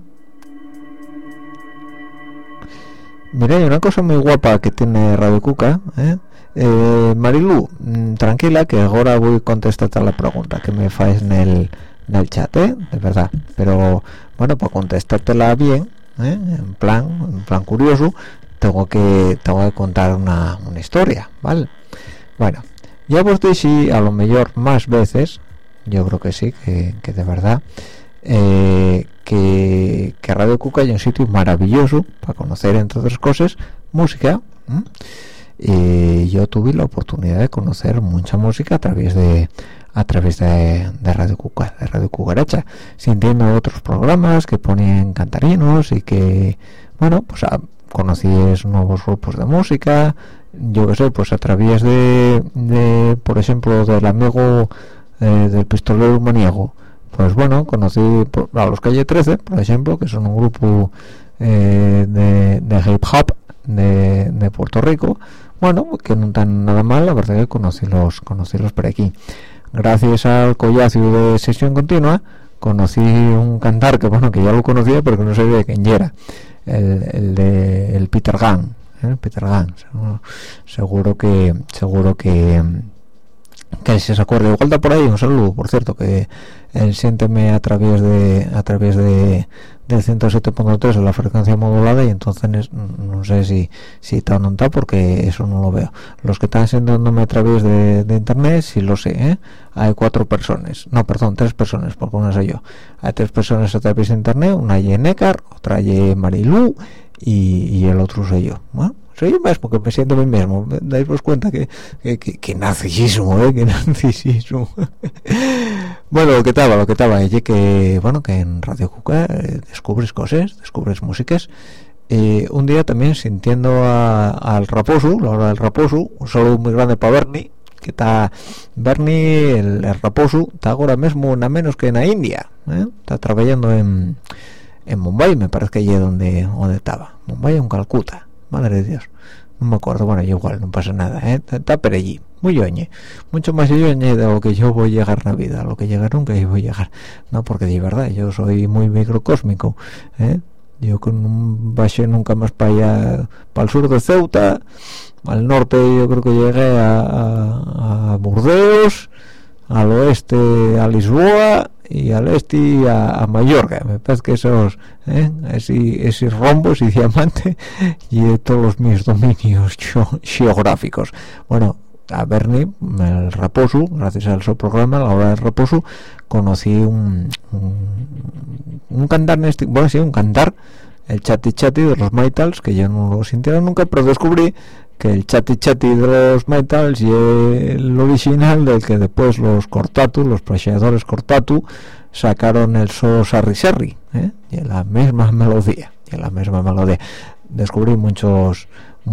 Mira, hay una cosa muy guapa que tiene Radio Cuca, Marilu, tranquila que ahora voy a contestarte a la pregunta que me haces en el chat, de verdad, pero bueno, para contestártela bien, en plan curioso, tengo que contar una historia, ¿vale? Bueno, ya vos dije a lo mejor más veces, yo creo que sí, que de verdad, que Radio Cuca es un sitio maravilloso para conocer, entre otras cosas, música. Y yo tuve la oportunidad de conocer mucha música a través de Radio Cuca, de Radio Cucaracha, sintiendo otros programas que ponen cantarinos y que, bueno, pues conocí nuevos grupos de música, yo que sé, pues a través de por ejemplo, del amigo del Pistolero Maniego. Pues bueno, conocí a los Calle 13, por ejemplo, que son un grupo de hip hop de Puerto Rico. Bueno, que no tan nada mal, la verdad que conocí-los por aquí. Gracias al collacio de Sesión Continua, conocí un cantar que bueno, que ya lo conocía, pero que no sabía de quién era, el Peter Gunn, Peter Gunn. Seguro que se acuerda, igual da por ahí un saludo, por cierto, que él siénteme a través del 107.3 de la frecuencia modulada, y entonces no sé si está o no está, porque eso no lo veo. Los que están sintiéndome a través de internet sí lo sé, hay 3 personas, porque una soy yo. Hay 3 personas a través de internet, una y Necar, otra y Marilu y el otro soy yo. Bueno, soy yo mismo, que me siento a mí mismo. Dais cuenta que narcisismo, que narcisismo. Bueno, lo que estaba es que bueno, que en Radio Cuca descubres cosas, descubres músicas. Un día también sintiendo al Raposo, la hora del Raposo, un saludo muy grande para Bernie, que está Bernie, el Raposo, está ahora mismo nada menos que en la India, está trabajando en Mumbai, me parece que allí donde estaba, Mumbai o en Calcuta, madre de Dios, no me acuerdo. Bueno, igual, no pasa nada, está por allí, muy yoñe, mucho más yoñe de lo que yo voy a llegar en la vida, lo que llegar nunca yo voy a llegar, no, porque de verdad yo soy muy microcósmico, yo con un bajé nunca más para allá, para el sur de Ceuta, al norte yo creo que llegué a Burdeos, al oeste a Lisboa y al este a Mallorca. Me parece que esos rombos y diamante y todos mis dominios geográficos. Bueno, a Bernie, el Raposo, gracias al su programa, a la hora del Raposo, conocí un cantar, un cantar, el chati de los Maitals, que yo no lo sintiera nunca, pero descubrí que el chati de los Maitals y el original del que después los Cortatu, los plagiadores Cortatu, sacaron el So Sarri Sarri, y en la misma melodía, descubrí muchos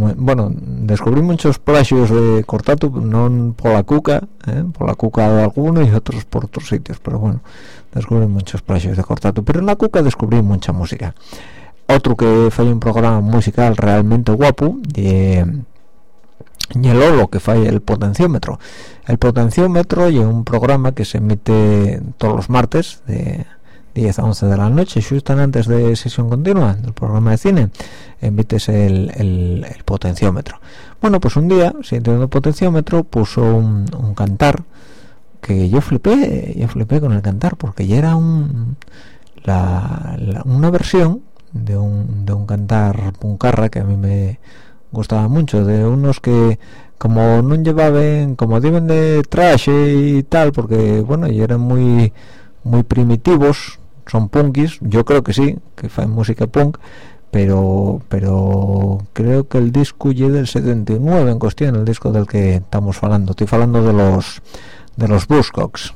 plagios de Cortatu, no por la Cuca de alguno y otros por otros sitios, pero bueno, descubrí muchos plagios de Cortatu, pero en la Cuca descubrí mucha música. Otro que fue un programa musical realmente guapo, y el Olo, que fue el Potenciómetro. El Potenciómetro es un programa que se emite todos los martes de 10 a 11 de la noche, justo antes de Sesión Continua, del programa de cine, emites el Potenciómetro. Bueno, pues un día, sintiendo el Potenciómetro, puso un cantar que yo flipé con el cantar, porque ya era una versión de un cantar puncarra que a mí me gustaba mucho, de unos que como no llevaban, como deben de traje y tal, porque bueno, y eran muy primitivos, son punkis, yo creo que sí, que hacen música punk, pero creo que el disco es del 79 en cuestión, el disco del que estamos hablando. Estoy hablando de los Buzzcocks,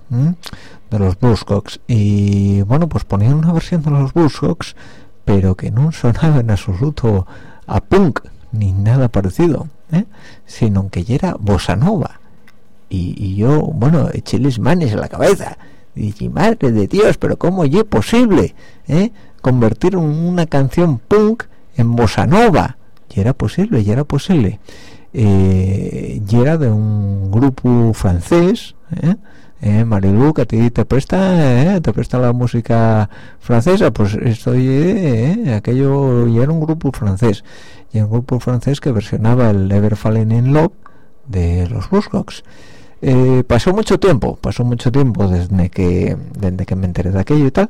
y bueno, pues ponían una versión de los Buzzcocks, pero que no sonaba en absoluto a punk, ni nada parecido, sino que ya era bossa nova. Y yo, bueno, eché las manos en la cabeza y dije, madre de Dios, pero ¿cómo es posible convertir una canción punk en bossa nova? Y era posible. Y era de un grupo francés, Marilu, que a ti te presta la música francesa. Pues aquello ya era un grupo francés, y un grupo francés que versionaba el Never Fallen in Love de los Buzzcocks. Pasó mucho tiempo desde que me enteré de aquello y tal,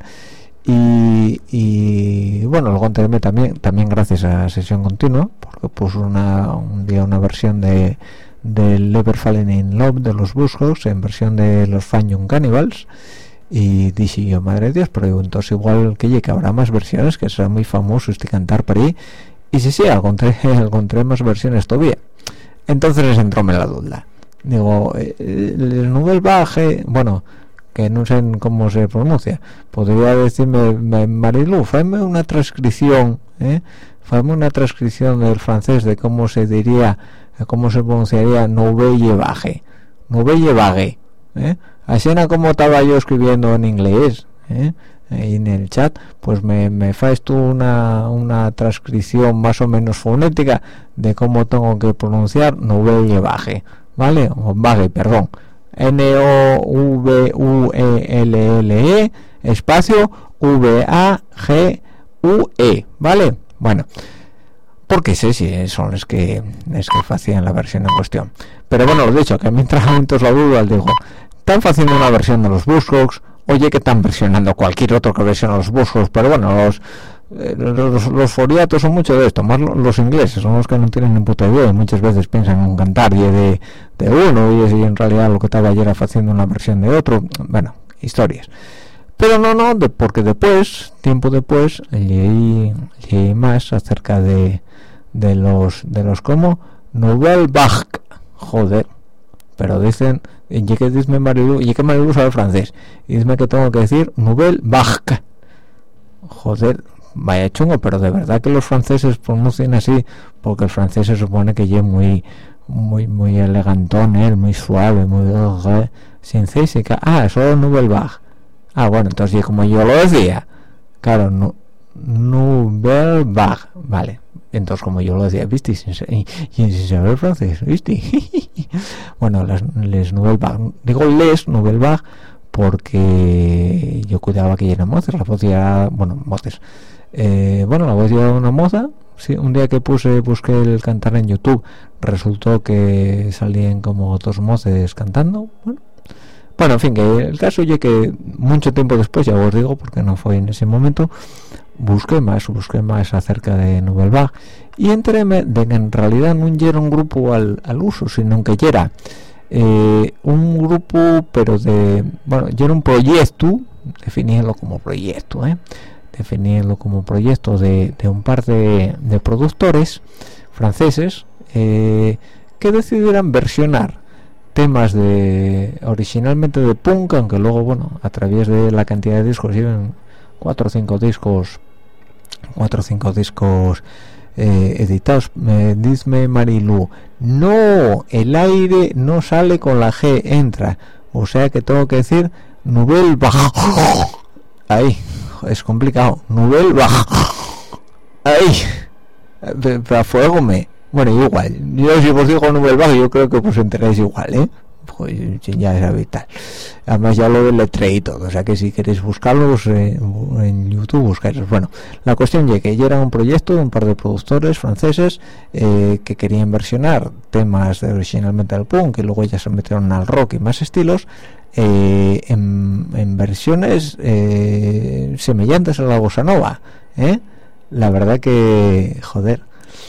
y bueno, luego enteré también gracias a Sesión Continua, porque puso un día una versión del Never Fallen in Love de los Buzzcocks en versión de los Fun Young Cannibals, y dije yo, madre de Dios, pero entonces igual que habrá más versiones, que será muy famoso este cantar por ahí. Y sí, encontré más versiones todavía. Entonces les entróme la duda. Digo, el Nouvelle Vague, bueno, que no sé cómo se pronuncia, podría decirme, Marilu, fáeme una transcripción del francés de cómo se diría, cómo se pronunciaría Nouvelle Vague, así era como estaba yo escribiendo en inglés, ahí en el chat, pues me faes tú una transcripción más o menos fonética de cómo tengo que pronunciar Nouvelle Vague, ¿vale? O Vague, perdón, N-O-V-U-E-L-L-E espacio V-A-G-U-E, ¿vale? Bueno, porque sé si son los que hacían la versión en cuestión, pero bueno, lo dicho, que a mí entra momentos la duda, digo, están haciendo una versión de los Buzzcocks, oye, que están versionando cualquier otro que versiona los Buzzcocks, pero bueno, los foriatos son mucho de esto, más los ingleses son los que no tienen ni puta idea y muchas veces piensan en cantar y de uno y en realidad lo que estaba ayer haciendo una versión de otro, bueno, historias. Pero no, porque después, tiempo después, leí más acerca de los como Nouvelle Vague, joder, pero dicen, y que dice Marilu, y que Marilu sabe francés, y dime que tengo que decir Nouvelle Vague, joder, vaya chungo, pero de verdad que los franceses pronuncian así, porque el francés se supone que es muy elegantón, muy suave, muy sin césica. Solo Nouvelle Vague. Bueno, entonces y como yo lo decía, claro, Nouvelle Vague, vale, entonces como yo lo decía, viste, sin saber francés, viste. Bueno, les Nouvelle Vague, digo les Nouvelle Vague porque yo cuidaba que eran moces, la voz era, bueno, moces, la voz era una moza. Sí, un día que busqué el cantar en YouTube, resultó que salían como dos moces cantando. Bueno, en fin, que el caso es que mucho tiempo después, ya os digo, porque no fue en ese momento, busqué más acerca de Nouvelle Vague y enteréme de que en realidad no era un grupo al uso, sino que era un grupo, pero ya era un proyecto, definíelo como proyecto de un par de productores franceses que decidieran versionar temas originalmente de punk, aunque luego, bueno, a través de la cantidad de discos, llevan 4 o 5 discos editados. Dime Marilu, no, el aire no sale con la G, entra, o sea que tengo que decir Nouvelle Vague. Ahí es complicado, Nouvelle Vague, ahí, para fuego bueno, igual, yo si os digo Nouvelle Vague, yo creo que os enteráis igual, pues ya es habitual, además ya lo deletreé y todo, o sea que si queréis buscarlos en YouTube, buscáis. Bueno, la cuestión es que ya era un proyecto de un par de productores franceses que querían versionar temas originalmente del punk y luego ya se metieron al rock y más estilos, en versiones semejantes a la bossa nova, la verdad que, joder,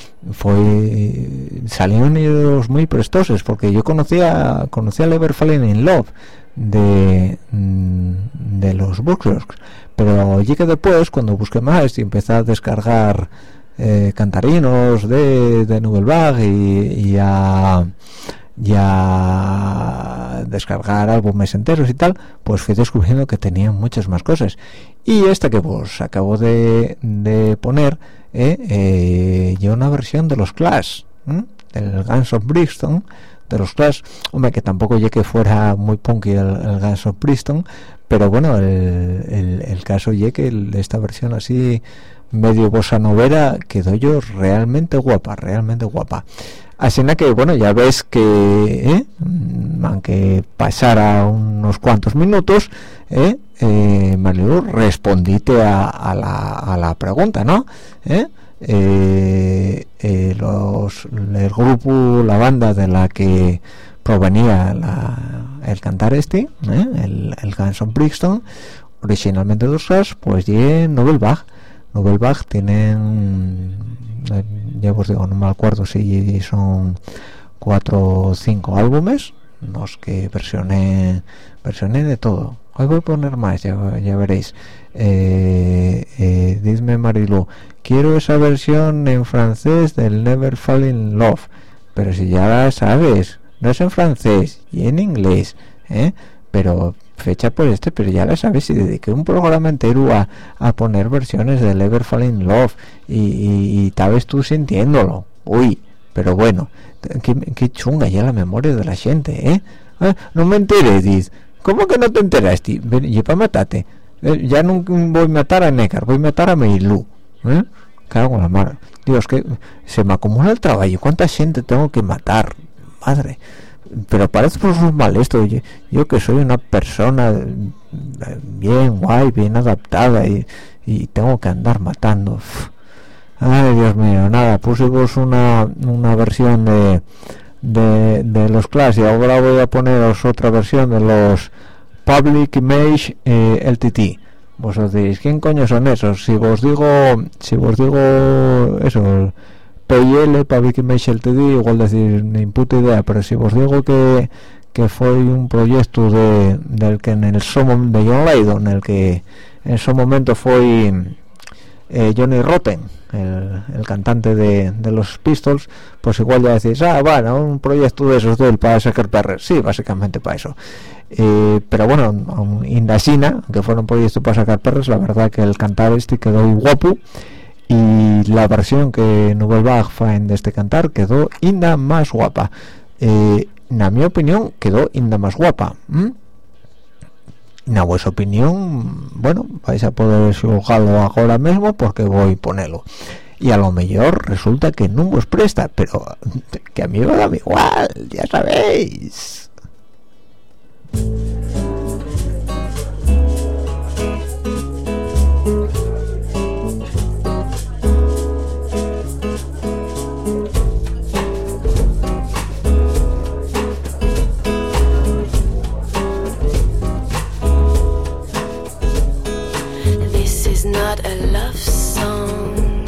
salieron ellos muy prestosos, porque yo conocía Never Fallen in Love de los Buzzcocks, pero llegué después, cuando busqué más y empecé a descargar cantarinos de Nouvelle Vague y a ya descargar álbumes enteros y tal, pues fui descubriendo que tenían muchas más cosas. Y esta que vos acabo de poner yo una versión de los Clash, el Guns of Brixton de los Clash. Hombre, que tampoco llegué que fuera muy punky el Guns of Brixton, pero bueno, el caso llegué que esta versión así medio bossa novera quedó yo realmente guapa. Así que bueno, ya ves que aunque pasara unos cuantos minutos, Marilu, respondite a la pregunta, ¿no? El grupo, la banda de la que provenía el cantar el Guns of Brixton, originalmente de Clash, pues y Novelbach tienen, ya os digo, no me acuerdo si son 4 o 5 álbumes, los que versioné de todo. Hoy voy a poner más, ya veréis. Dime, Marilu, quiero esa versión en francés del Never Fall in Love, pero si ya la sabes, no es en francés y en inglés, pero fecha por pero ya la sabes, y dediqué un programa entero a poner versiones del Never Fall in Love y estabas tú sintiéndolo. Uy, pero bueno, qué chunga ya la memoria de la gente, no me enteré, Diz. ¿Cómo que no te enteraste? Y para matarte, ya no voy a matar a Necar, voy a matar a Marilu, cago en la mar. Dios, que se me acumula el trabajo, cuánta gente tengo que matar, madre. Pero parece por sus mal esto, yo que soy una persona bien guay, bien adaptada y tengo que andar matando. Ay, Dios mío, nada, pusimos una versión de los Clash y ahora voy a poneros otra versión de los Public Image LTT. Vosotros diréis, ¿quién coño son esos? Si vos digo eso, PIL, Public Image LTD, igual decir ni puta idea, pero si os digo que fue un proyecto del que en el de John Lydon, en el que en su momento fue Johnny Rotten, el cantante de los Pistols, pues igual ya decís, bueno, un proyecto de esos del para sacar perros. Sí, básicamente para eso. Pero bueno, Indasina, que fuera un proyecto para sacar perros, la verdad que el cantar quedó guapo, y la versión que Novelbach faen de este cantar quedó inda más guapa. En mi opinión quedó inda más guapa. En vuestra opinión, bueno, vais a poder juzgarlo ahora mismo porque voy a ponerlo. Y a lo mejor resulta que no os presta, pero que a mí me da igual, ya sabéis. Not a love song.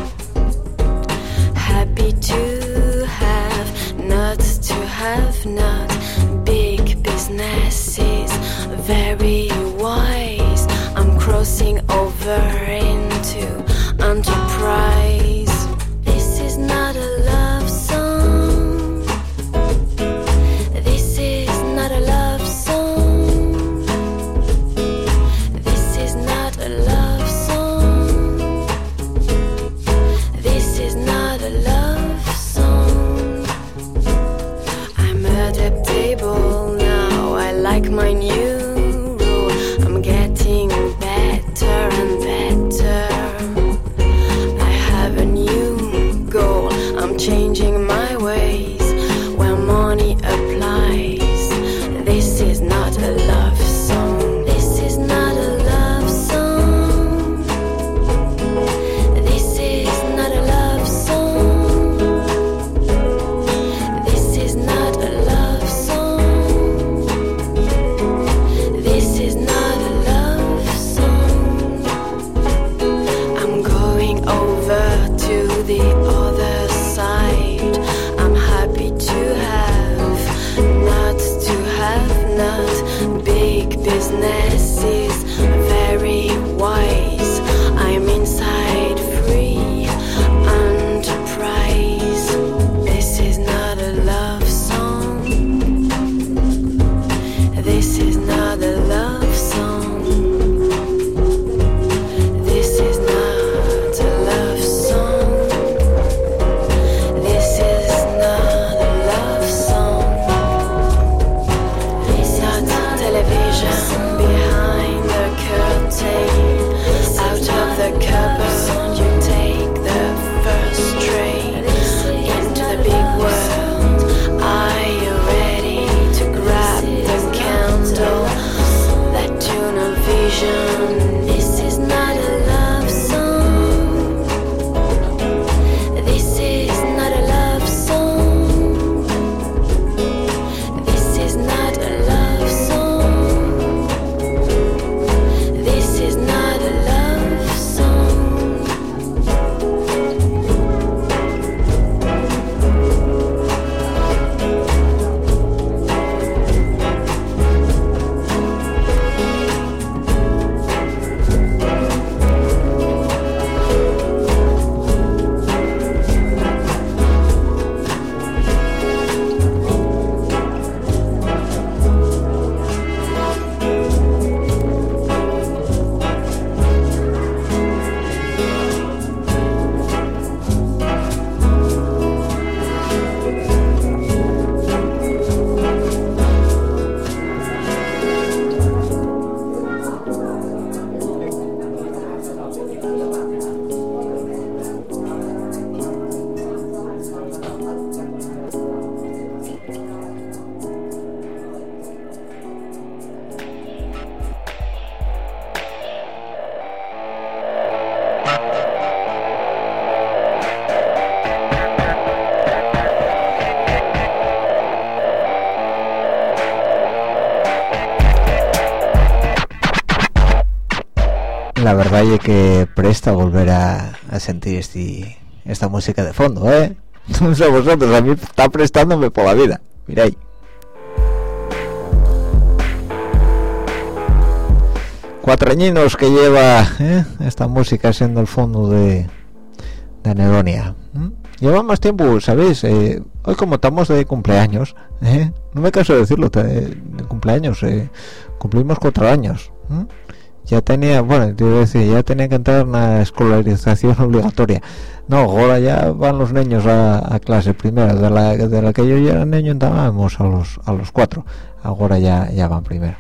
Happy to have, not to have, not. Big business is very wise. I'm crossing over into enterprise. This is not a love song. This is not a love song. This is not a love. Like my new rule, I'm getting better and better. I have a new goal, I'm changing my ways where money applies. This is not a love song. This is not a love song. This is not a love song. This is not a love song. This is not a love song. I'm going over to the other side. I'm happy to have, not to have, not. Big business is very wise. I'm inside free enterprise. This is not a love song. cupboard, you take the first train into the big world. Are you ready to grab the candle, that tunnel vision? This is not a love song. This is not a love song. This is not a love song. This is not a love song. La verdad es que presta volver a sentir esta música de fondo, ¿eh? No sé vosotros, a mí está prestándome por la vida. Miráis. Cuatro añinos que lleva esta música siendo el fondo de Anedonia. Lleva más tiempo, ¿sabéis? Hoy como estamos de cumpleaños, no me canso de decirlo, de cumpleaños, cumplimos 4 años. Ya tenía, bueno, te iba a decir, ya tenía que entrar en una escolarización obligatoria. No, ahora ya van los niños a clase primero. De la que yo ya era niño entrábamos a los 4. Ahora ya van primero.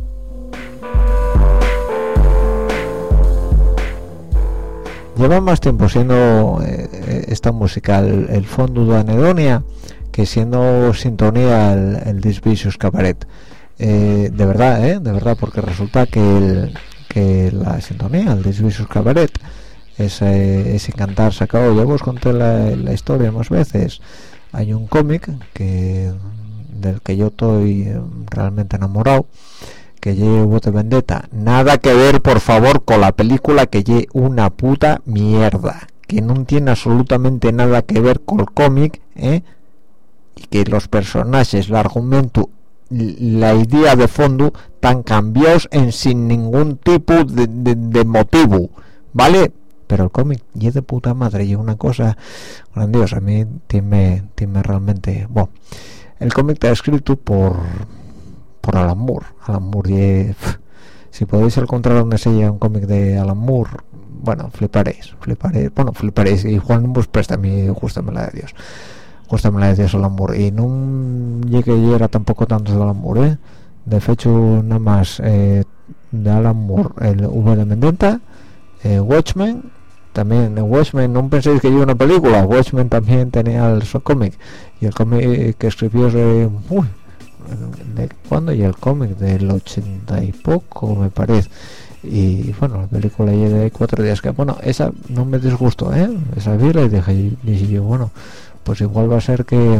Lleva más tiempo siendo esta música el fondo de Anedonia que siendo sintonía el This Vicious Cabaret. De verdad, porque resulta que la sintonía, el This Vicious Cabaret, ese cantar sacado, ya vos conté la historia más veces. Hay un cómic del que yo estoy realmente enamorado, que lleve Bote Vendetta, nada que ver por favor con la película, que lleve una puta mierda, que no tiene absolutamente nada que ver con el cómic, y que los personajes, el argumento, la idea de fondo tan cambiados sin ningún tipo de motivo, ¿vale? Pero el cómic y de puta madre, y una cosa grandiosa. A mí tiene realmente bueno. El cómic está escrito por Alan Moore. Alan Moore, si podéis encontrar donde se llama un cómic de Alan Moore, bueno, fliparéis, y Juan vos presta a mí, gústame la de Dios Alan Moore, y no llegué ayer a tampoco tanto de Alan Moore, de hecho nada más de Alan Moore el V de Vendetta, Watchmen. También en Watchmen, no penséis que yo una película, Watchmen también tenía el cómic, y el cómic que escribió ¿de cuándo? Y el cómic del 80 y poco me parece, y bueno, la película ya de 4 días, que bueno, esa no me disgustó, esa vi y dije yo, bueno, pues igual va a ser que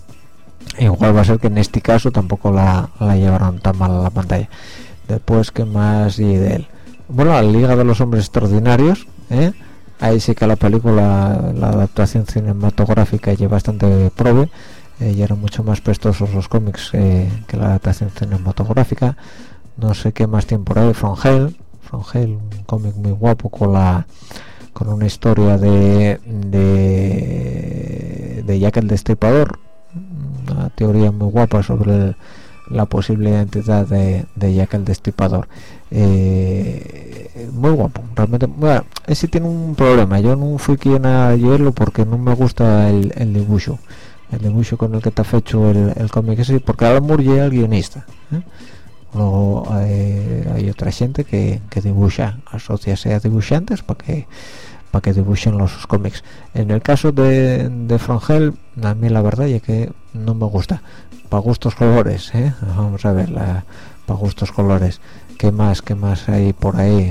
en este caso tampoco la llevaron tan mal a la pantalla. Después, que más y de él, bueno, la Liga de los Hombres Extraordinarios, ahí sí que la película, la adaptación cinematográfica ya bastante prove, y eran mucho más prestosos los cómics que la adaptación cinematográfica. No sé qué más tiempo por ahí. From Hell, un cómic muy guapo con una historia de Jack el Destripador, una teoría muy guapa sobre la posible identidad de Jack el Destripador. Muy guapo, realmente. Bueno, ese tiene un problema, yo no fui quien a leerlo porque no me gusta el dibujo con el que está hecho el cómic ese, porque Alan Moore ya es el guionista, luego hay otra gente que dibuja, asociase a dibujantes para que dibujen los cómics. En el caso de Frongel, a mí la verdad es que no me gusta. Para gustos colores, vamos a ver, para gustos colores. ¿Qué más hay por ahí?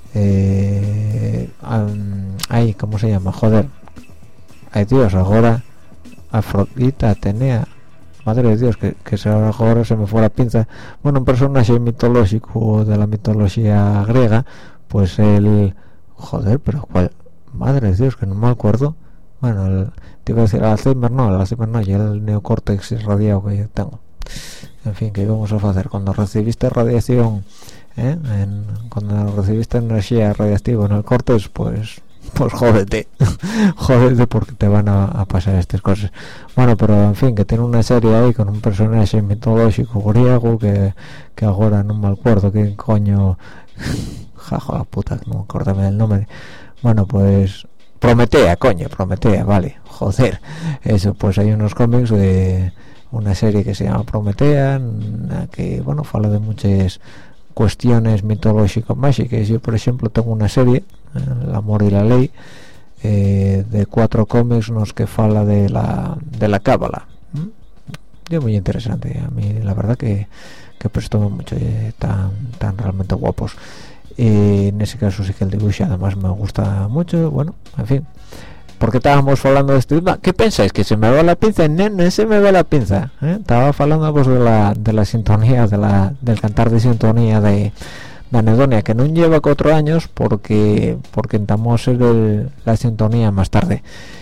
Hay, ¿cómo se llama? Joder, ay Dios, ahora Afrodita, Atenea, madre de Dios, que ahora se me fue la pinza. Bueno, un personaje mitológico de la mitología griega, pues joder, pero cuál, madre de Dios, que no me acuerdo. Bueno, te iba a decir el Alzheimer no, y el neocórtex irradiado que yo tengo. En fin, ¿qué íbamos a hacer? Cuando recibiste radiación, cuando recibiste energía radiactiva en el córtex, pues jódete jódete, porque te van a pasar estas cosas. Bueno, pero en fin, que tiene una serie ahí con un personaje mitológico griego que ahora no me acuerdo qué coño jaja la puta, no me acuerdo del nombre. Bueno, pues Prometea, vale, joder, eso. Pues hay unos cómics de una serie que se llama Prometea, que bueno, habla de muchas cuestiones mitológicas mágicas. Yo, por ejemplo, tengo una serie, El amor y la ley, de 4 cómics los que habla de la cábala. Es muy interesante, a mí la verdad que prestó mucho, tan realmente guapos. En ese caso sí que el dibujo además me gusta mucho. Bueno, en fin, porque estábamos hablando de este tema. ¿Qué pensáis? ¿Que se me va la pinza? No se me va la pinza, estaba hablando pues de la sintonía, del cantar de sintonía de Anedonia, que no lleva 4 años porque intentamos la sintonía más tarde,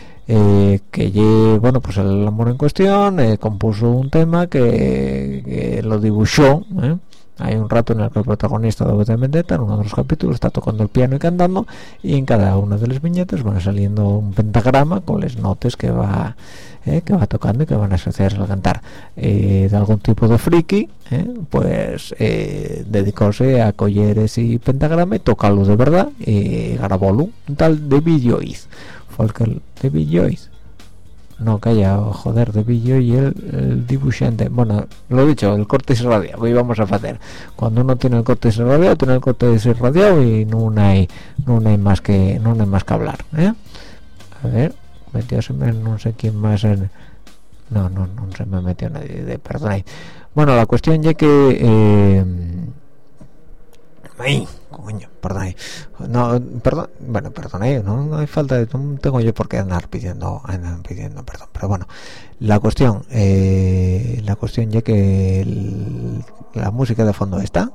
bueno, pues el amor en cuestión compuso un tema que lo dibujó. Hay un rato en el que el protagonista de V de Vendetta, en uno de los capítulos, está tocando el piano y cantando, y en cada una de las viñetas van saliendo un pentagrama con las notas que va tocando y que van a asociarse al cantar. De algún tipo de friki, pues dedicóse a coger ese pentagrama y tocarlo de verdad, y grabólo. Un tal David Joyce fue el David Joyce. No, calla, joder, de Billo y el dibujante. Bueno, lo dicho, el córtex irradiado. Hoy vamos a hacer. Cuando uno tiene el córtex irradiado, tiene el córtex irradiado y no hay más que hablar, A ver, metióseme, no sé quién más no se me metió nadie, perdón. Bueno, la cuestión ya que coño, perdón, no hay falta de, no tengo yo por qué andar pidiendo perdón, pero bueno, la cuestión ya que la música de fondo está.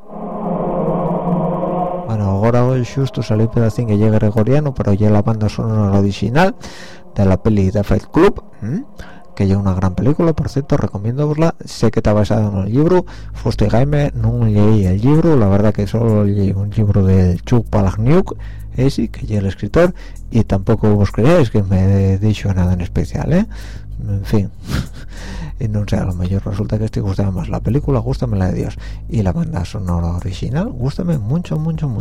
Bueno, ahora hoy justo salió un pedacín que llega gregoriano, pero ya la banda sonora original de la peli de Fight Club, que es una gran película, por cierto, recomiendo verla. Sé que está basada en el libro, Jaime, no leí el libro, la verdad que solo leí un libro de Chuck Palahniuk, ese, que es el escritor, y tampoco vos creáis que me he dicho nada en especial, en fin. Y no sé, a lo mejor resulta que estoy gustando más la película, gústame la de Dios, y la banda sonora original, gústame mucho.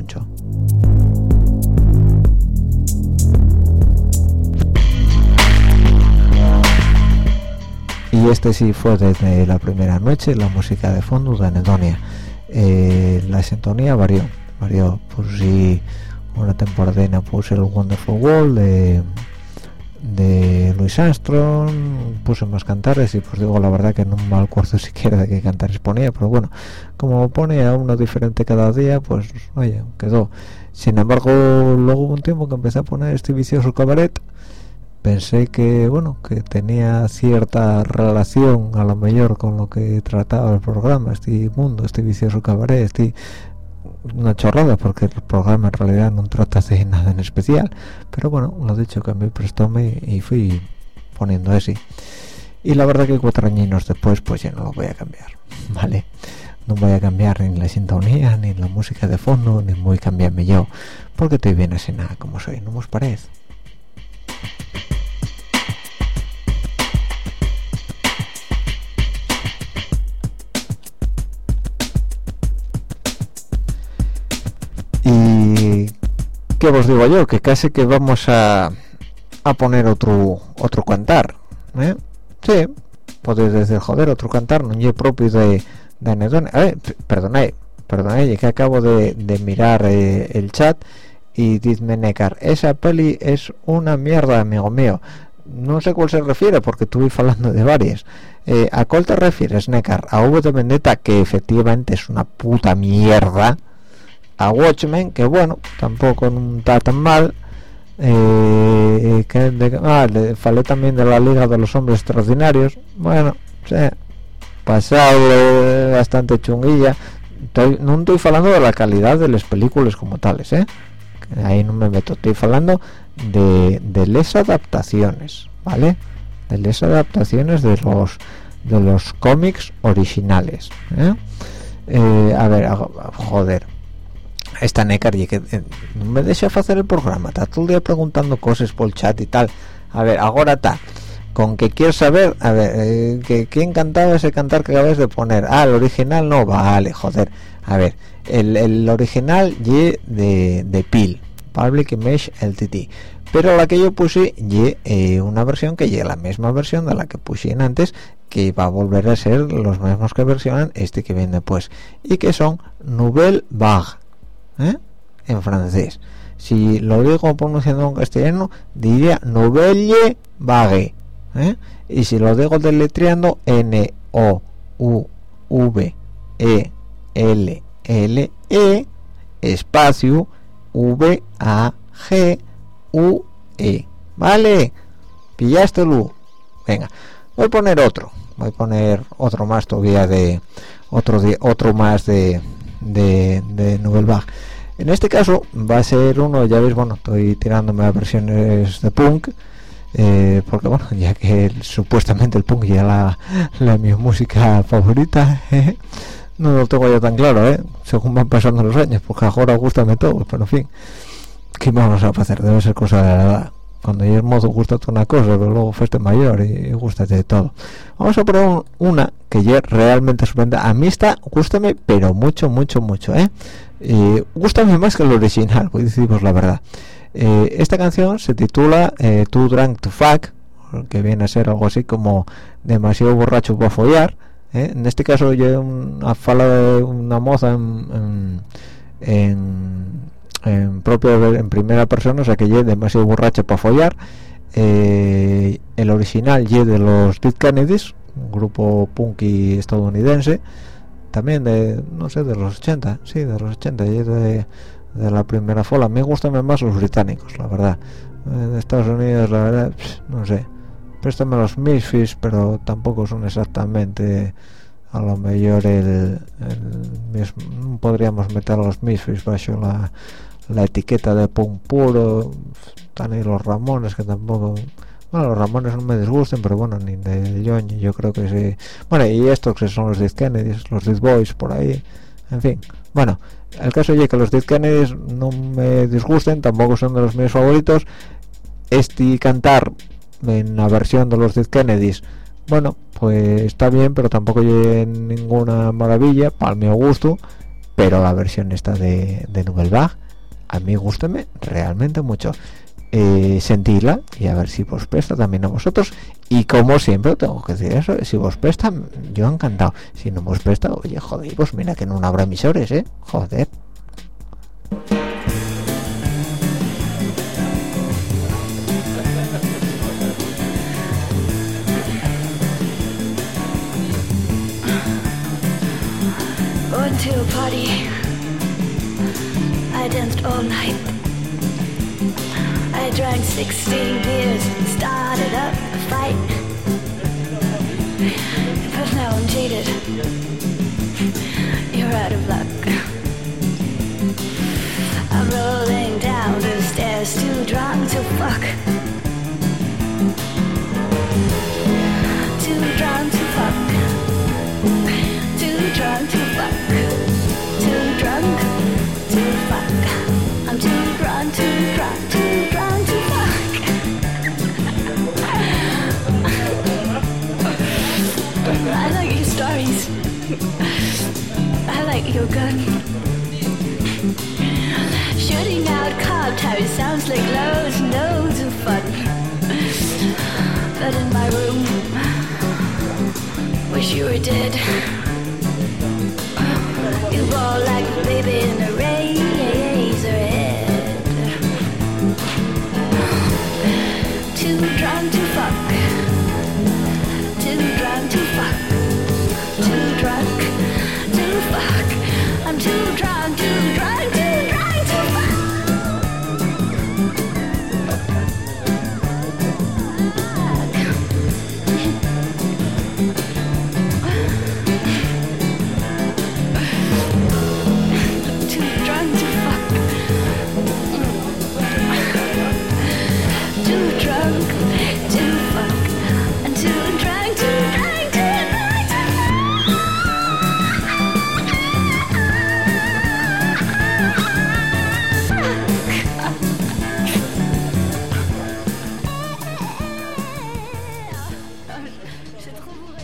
Y este sí fue desde la primera noche, la música de fondo de Anedonia. La sintonía varió, pues si una temporada puse el Wonderful World de Louis Armstrong, puse más cantares, y pues digo la verdad que no me acuerdo siquiera de qué cantares ponía, pero bueno, como ponía uno diferente cada día, pues oye, quedó. Sin embargo, luego hubo un tiempo que empecé a poner este vicioso cabaret. Pensé que bueno, que tenía cierta relación a lo mejor con lo que trataba el programa, este mundo, este vicioso cabaret, una chorrada, porque el programa en realidad no trata de nada en especial, pero bueno, lo dicho, que a mí prestóme y fui poniendo ese, y la verdad que 4 añinos después pues ya no lo voy a cambiar, vale, no voy a cambiar ni la sintonía, ni la música de fondo, ni voy a cambiarme yo, porque estoy bien así nada como soy, ¿no os parece? Y ¿qué os digo yo? Que casi que vamos a poner otro cantar, Sí, podéis decir, joder, otro cantar no es propio de de anedonia. Perdonad, que acabo de mirar el chat y dizme Nekar, esa peli es una mierda, amigo mío. No sé cuál se refiere porque estuve hablando de varias. ¿A cuál te refieres, Nekar? ¿A V de Vendetta, que efectivamente es una puta mierda? ¿A Watchmen, que bueno, tampoco no está tan mal? Le falé también de la Liga de los Hombres Extraordinarios. Bueno, sí, pasado bastante chunguilla. No estoy hablando de la calidad de las películas como tales, ahí no me meto. Estoy hablando de las adaptaciones, ¿vale? De las adaptaciones de los cómics originales, a ver, joder, esta Nekar que no me deja hacer el programa, está todo el día preguntando cosas por el chat y tal. A ver, ahora está con que quieres saber, a ver, que quién cantaba ese cantar que acabas de poner. El original no vale, joder. A ver, el original y de Peel, Public Image Ltd, pero la que yo puse y una versión que es la misma versión de la que puse antes, que va a volver a ser los mismos que versionan este que viene después, y que son Nouvelle Vague, en francés. Si lo digo pronunciando en castellano diría Nouvelle Vague, y si lo digo deletreando Nouvelle espacio VAGUE, ¿vale? Pillástelo. Venga, voy a poner otro más todavía, de otro más de Nouvelle Vague. En este caso va a ser uno, ya veis, bueno, estoy tirándome a versiones de punk, porque bueno, ya que supuestamente el punk ya la mi música favorita, no lo tengo ya tan claro, según van pasando los años, porque ahora gustame todo, pero en fin, ¿qué vamos a hacer? Debe ser cosa de la edad. Cuando ya es mozo gustate una cosa, pero luego fuiste mayor y gustate de todo. Vamos a poner una que ya realmente sorprende. A mí está, gústame, pero mucho, gústame más que el original, voy a deciros la verdad. Esta canción se titula Too Drunk to Fuck, que viene a ser algo así como demasiado borracho para follar. En este caso yo una fala de una moza en primera persona, o sea que es demasiado borracha para follar. El original es de los Dead Kennedys, un grupo punky estadounidense, también de, no sé, de los 80, sí, de los 80, y de la primera fola. A mí gustan más los británicos, la verdad. De Estados Unidos, la verdad, no sé, préstame los Misfits, pero tampoco son exactamente, a lo mejor no podríamos meter a los Misfits bajo la etiqueta de punk puro. Están ahí los Ramones, que tampoco, bueno, los Ramones no me disgusten, pero bueno, ni de Johnny, yo creo que sí. Bueno, y estos que son los Dead Kennedys, los Dead Boys por ahí, en fin. Bueno, el caso es que los Dead Kennedys no me disgusten, tampoco son de los míos favoritos. Este cantar en la versión de los Dead Kennedys, bueno, pues está bien, pero tampoco hay ninguna maravilla para mi gusto. Pero la versión esta de Nouvelle Vague, a mí gústame realmente mucho. Sentirla y a ver si vos presta también a vosotros, y como siempre tengo que decir eso, si vos presta, yo encantado. Si no vos presta, oye, joder, pues mira que no habrá emisores, joder. 16 beers and started up a fight. But now I'm jaded. You're out of luck. I'm rolling down the stairs, too drunk to fuck. Too drunk to fuck. Too drunk to fuck. Too drunk to fuck. I'm too drunk, too drunk, too drunk to fuck. I like your stories. I like your gun. Shooting out cop tires sounds like loads and loads of fun. But in my room, wish you were dead. baby in a razor head. Too drunk to fuck. Too drunk to fuck. Too drunk to fuck. I'm too drunk, too drunk, too drunk to fuck. Too drunk to fuck. Too drunk to fuck. I'm too drunk, too drunk, too drunk to C'est trop bourré.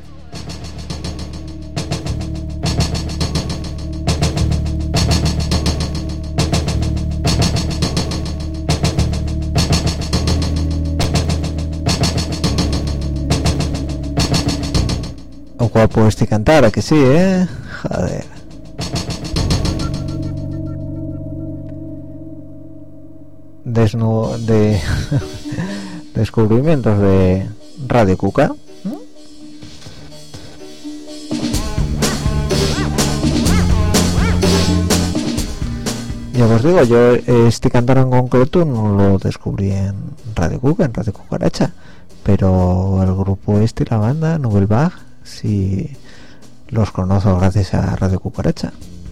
O guapo este cantar, ¿a que sí, joder. De descubrimientos de Radio Cuca. Ya os digo, yo este cantar en concreto no lo descubrí en Radio Cuca, en Radio Cucaracha, pero el grupo este, la banda Nubelbach, sí los conozco gracias a Radio Cucaracha.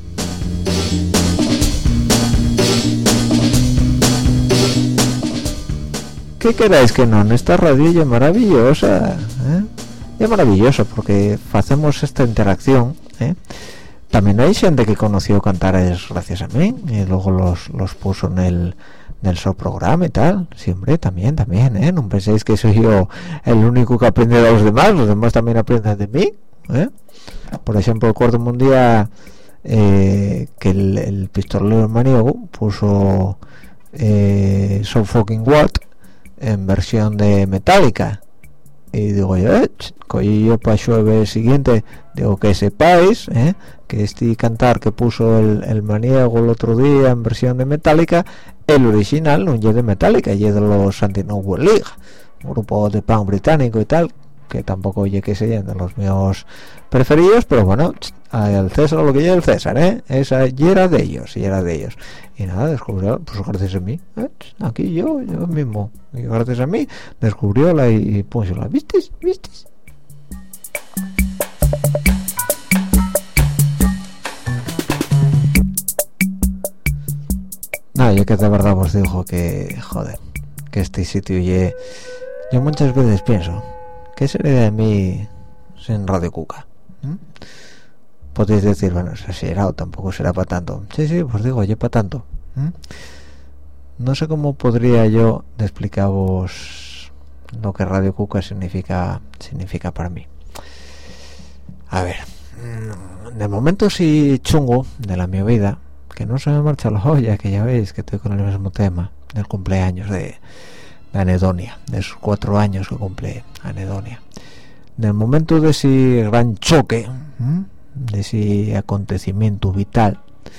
¿Qué queráis que no? Esta radio ya maravillosa, ya maravillosa porque hacemos esta interacción, También hay gente que conoció Cantares gracias a mí y luego los puso en el su programa y tal. Siempre, también, no penséis que soy yo el único que aprende de los demás también aprenden de mí, Por ejemplo, recuerdo un día que el pistolero maniego puso So Fucking What en versión de Metallica y digo yo, cogí yo para el siguiente, digo que sepáis que este cantar que puso el maniego el otro día en versión de Metallica, el original no es de Metallica, es de los Anti-Noble League, un grupo de punk británico y tal, que tampoco oye que sean de los míos preferidos, pero bueno, al César lo que lleva el César, esa y era de ellos, y nada, descubrió, pues gracias a mí, aquí yo mismo, y gracias a mí descubrióla y pues la vistes. No, yo que de verdad os digo que joder, que este sitio yo muchas veces pienso, ¿qué sería de mí sin Radio Cuca? Podéis decir, bueno, es exagerado, tampoco será para tanto. Sí, pues digo, yo para tanto. No sé cómo podría yo explicaros lo que Radio Cuca significa para mí. A ver, de momento sí chungo de la mi vida, que no se me marcha la olla, que ya veis que estoy con el mismo tema del cumpleaños de Anedonia, de esos 4 años que cumple Anedonia. En el momento de ese gran choque, de ese acontecimiento vital,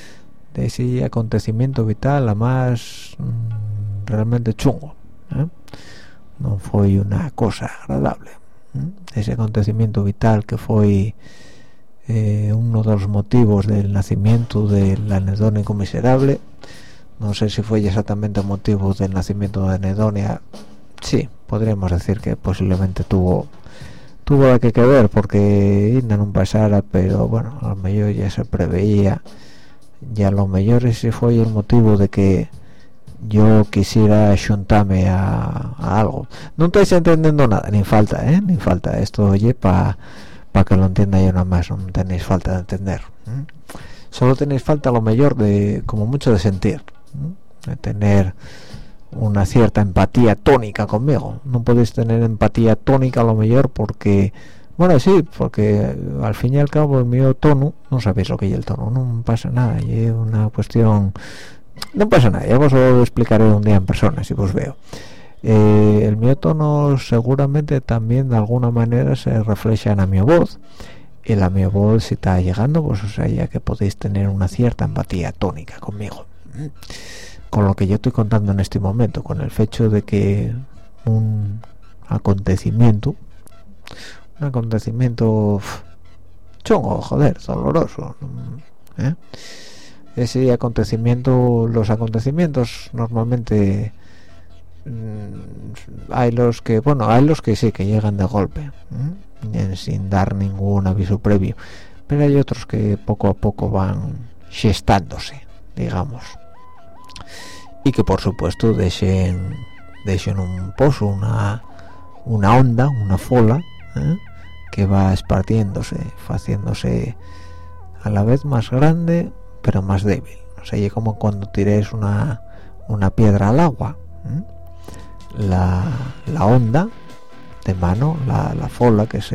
a más realmente chungo, no fue una cosa agradable, ese acontecimiento vital que fue uno de los motivos del nacimiento del anedónico miserable. No sé si fue exactamente el motivo del nacimiento de Anedonia. Sí, podríamos decir que posiblemente tuvo que ver, porque no pasara, pero bueno, a lo mejor ya se preveía, y a lo mejor ese fue el motivo de que yo quisiera juntarme a algo. No estáis entendiendo nada, ni falta, esto oye para que lo entienda yo nada más, no tenéis falta de entender, solo tenéis falta a lo mejor de, como mucho, de sentir, de tener una cierta empatía tónica conmigo. No podéis tener empatía tónica a lo mejor porque, bueno, sí, porque al fin y al cabo el mío tono, no sabéis lo que es el tono, no pasa nada, es una cuestión, no pasa nada, ya os lo explicaré un día en persona si os veo. El mío tono seguramente también de alguna manera se refleja en mi voz, y la mi voz si está llegando, pues o sea, ya que podéis tener una cierta empatía tónica conmigo, con lo que yo estoy contando en este momento, con el hecho de que un acontecimiento chungo, joder, doloroso, ese acontecimiento, los acontecimientos normalmente hay los que sí, que llegan de golpe, sin dar ningún aviso previo, pero hay otros que poco a poco van gestándose, digamos, y que por supuesto dejen un pozo, una onda, una fola, que va esparciéndose, haciéndose a la vez más grande pero más débil. O sea, es como cuando tiréis una piedra al agua, la onda de mano, la fola que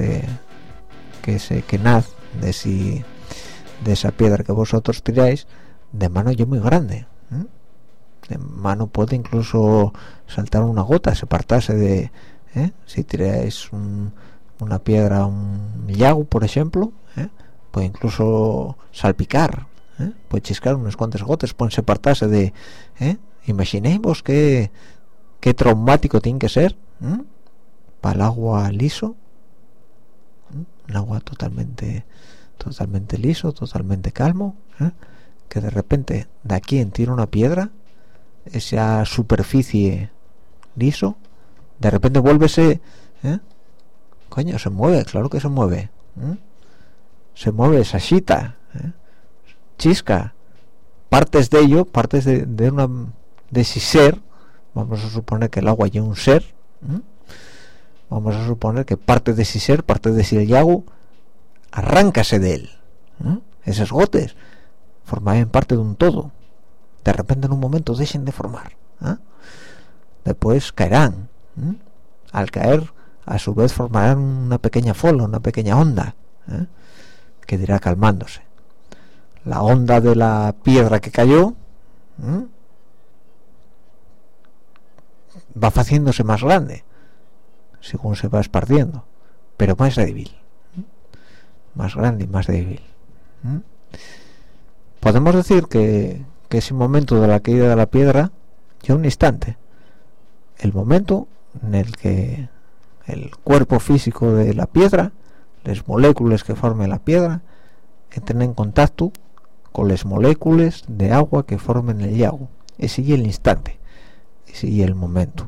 nace de esa piedra que vosotros tiráis de mano, es muy grande, de mano puede incluso saltar una gota, separarse de si tiráis una piedra a un lago, por ejemplo, puede incluso salpicar, puede chiscar unas cuantas gotas, pueden separarse de imaginéis qué traumático tiene que ser para el agua liso, un agua totalmente liso, totalmente calmo, que de repente de aquí en tira una piedra, esa superficie liso, de repente vuélvese, coño, se mueve, claro que se mueve, se mueve, se agita, chisca, partes de ello, partes de ese ser. Vamos a suponer que el agua es un ser, vamos a suponer que parte de ese ser, parte de ese lago, arráncase de él, esas gotas forman parte de un todo, de repente en un momento dejen de formar, después caerán, al caer a su vez formarán una pequeña fola, una pequeña onda, que irá calmándose. La onda de la piedra que cayó va haciéndose más grande según se va esparciendo, pero más débil, más grande y más débil. Podemos decir que ese momento de la caída de la piedra es un instante, el momento en el que el cuerpo físico de la piedra, las moléculas que formen la piedra, entran en contacto con las moléculas de agua que formen el lago. Ese es el instante, ese es el momento.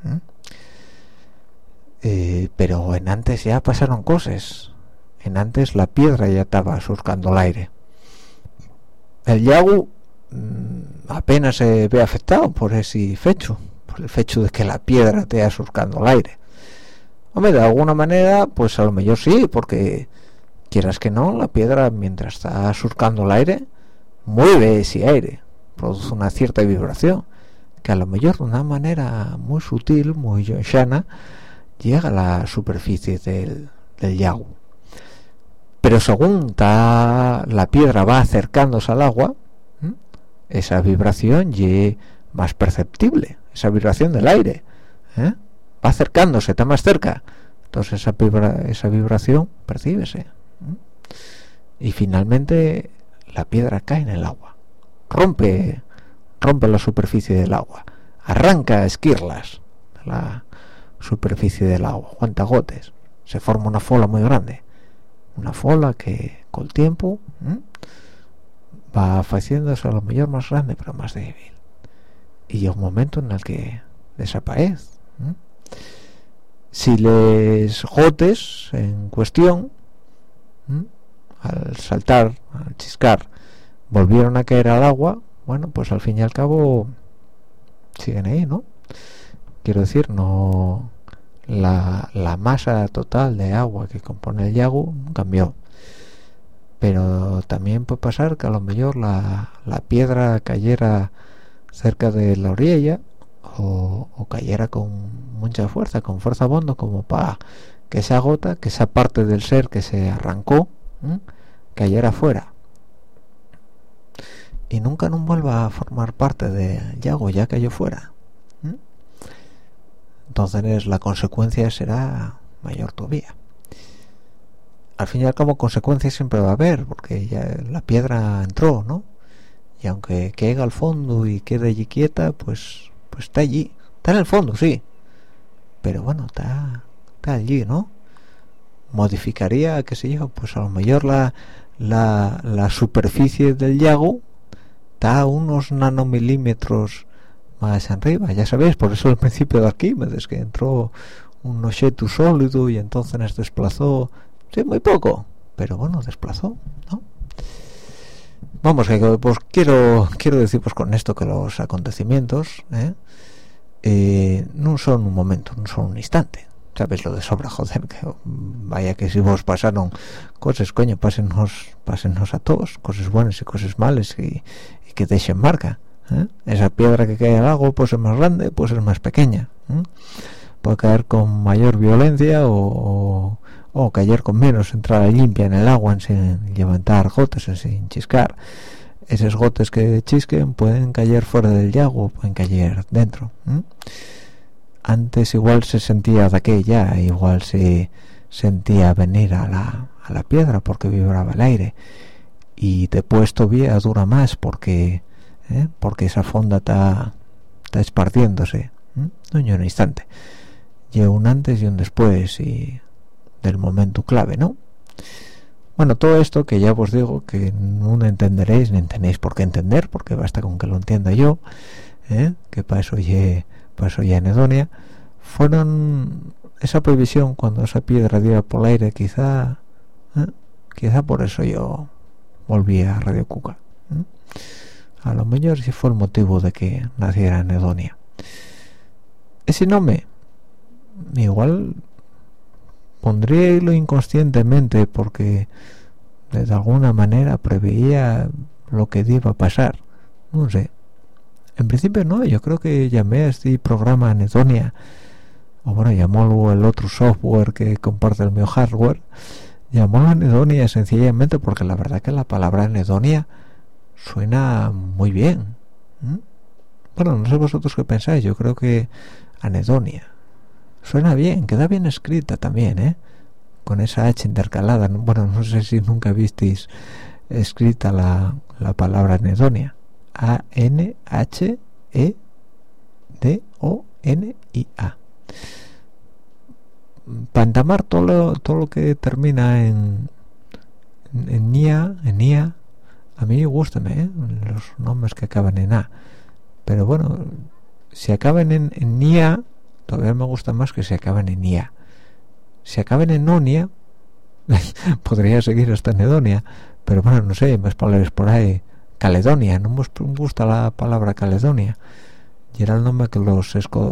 Pero en antes ya pasaron cosas. En antes la piedra ya estaba surcando el aire. El lago apenas se ve afectado por ese fecho, por el hecho de que la piedra esté surcando el aire. Hombre, de alguna manera, pues a lo mejor sí, porque quieras que no, la piedra mientras está surcando el aire mueve ese aire, produce una cierta vibración que a lo mejor de una manera muy sutil, muy llana, llega a la superficie del lago. Pero según la piedra va acercándose al agua, esa vibración es más perceptible, esa vibración del aire, va acercándose, está más cerca, entonces esa vibración percíbese, y finalmente la piedra cae en el agua, rompe la superficie del agua, arranca esquirlas de la superficie del agua, cuantas gotas, se forma una fola muy grande, una fola que con el tiempo va haciéndose a lo mejor más grande pero más débil, y llega un momento en el que desaparece. Si les gotes en cuestión, al saltar, al chiscar, volvieron a caer al agua, bueno, pues al fin y al cabo siguen ahí, ¿no? Quiero decir, no, la masa total de agua que compone el lago cambió, pero también puede pasar que a lo mejor la piedra cayera cerca de la orilla o cayera con mucha fuerza, con fuerza bondo, como para que esa gota, que esa parte del ser que se arrancó, cayera fuera y nunca no vuelva a formar parte del lago, ya cayó fuera. Entonces la consecuencia será mayor todavía. al fin y al cabo consecuencias siempre va a haber, porque ya la piedra entró, ¿no? Y aunque caiga al fondo y quede allí quieta, pues está allí, está en el fondo, sí, pero bueno, está allí, ¿no? Modificaría, qué sé yo, pues a lo mejor la superficie del lago está a unos nanomilímetros más arriba, ya sabéis, por eso el principio de Arquímedes, que entró un objeto sólido y entonces nos desplazó, sí, muy poco, pero bueno, desplazó, ¿no? Vamos, que pues quiero decir pues con esto que los acontecimientos no son un momento, no son un instante, sabes lo de sobra, joder, que vaya que si vos pasaron cosas, coño, pásennos a todos, cosas buenas y cosas malas y que dejen marca, esa piedra que cae al agua pues es más grande, pues es más pequeña, puede caer con mayor violencia o caer con menos, entrar limpia en el agua sin levantar gotas, sin chiscar. Esos gotes que chisquen pueden caer fuera del lago, pueden caer dentro. Antes igual se sentía de aquella, igual se sentía venir a la piedra porque vibraba el aire, y después todavía dura más porque esa fonda está esparciéndose, no en un instante, lleva un antes y un después y del momento clave, ¿no? Bueno, todo esto que ya os digo que no entenderéis ni tenéis por qué entender, porque basta con que lo entienda yo, que para eso ya anedonia, fueron esa previsión cuando esa piedra dio por el aire, quizá por eso yo volví a Radio Cuca. A lo mejor sí fue el motivo de que naciera anedonia. Ese nombre igual pondríalo inconscientemente porque de alguna manera preveía lo que iba a pasar, no sé, en principio no, yo creo que llamé a este programa anedonia, o bueno, llamó el otro software que comparte el mío hardware, llamó anedonia sencillamente porque la verdad que la palabra anedonia suena muy bien. Bueno, no sé vosotros qué pensáis, yo creo que anedonia suena bien, queda bien escrita también, con esa H intercalada. Bueno, no sé si nunca visteis escrita la palabra anedonia. A-N-H-E-D-O-N-I-A. Para entamar todo lo que termina en nia, a mí gústame, los nombres que acaban en A. Pero bueno, si acaban en nia, todavía me gusta más que si acaban en ia. Si acaban en onia, podría seguir hasta anedonia, pero bueno, no sé, más palabras por ahí. Caledonia, no me gusta la palabra Caledonia, y era el nombre que los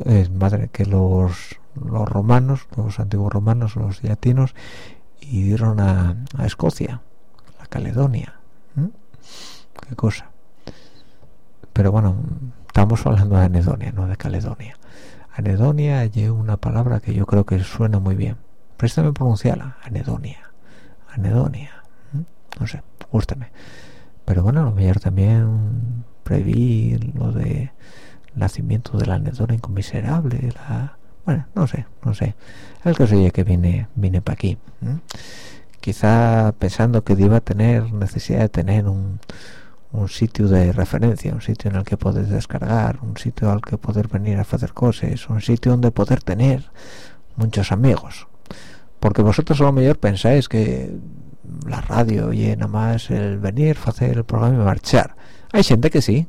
romanos, los antiguos romanos, los latinos, y dieron a Escocia, la Caledonia. Qué cosa. Pero bueno, estamos hablando de anedonia, no de Caledonia. Anedonia es una palabra que yo creo que suena muy bien. Préstame pronunciarla, anedonia. No sé, gústame. Pero bueno, a lo mejor también preví lo de nacimiento de la anedonia inconmiserable, bueno, no sé. El caso es que vine para aquí. Quizá pensando que iba a tener necesidad de tener un sitio de referencia, un sitio en el que poder descargar, un sitio al que poder venir a hacer cosas, un sitio donde poder tener muchos amigos, porque vosotros a lo mejor pensáis que la radio y nada más el venir, hacer el programa y marchar. Hay gente que sí,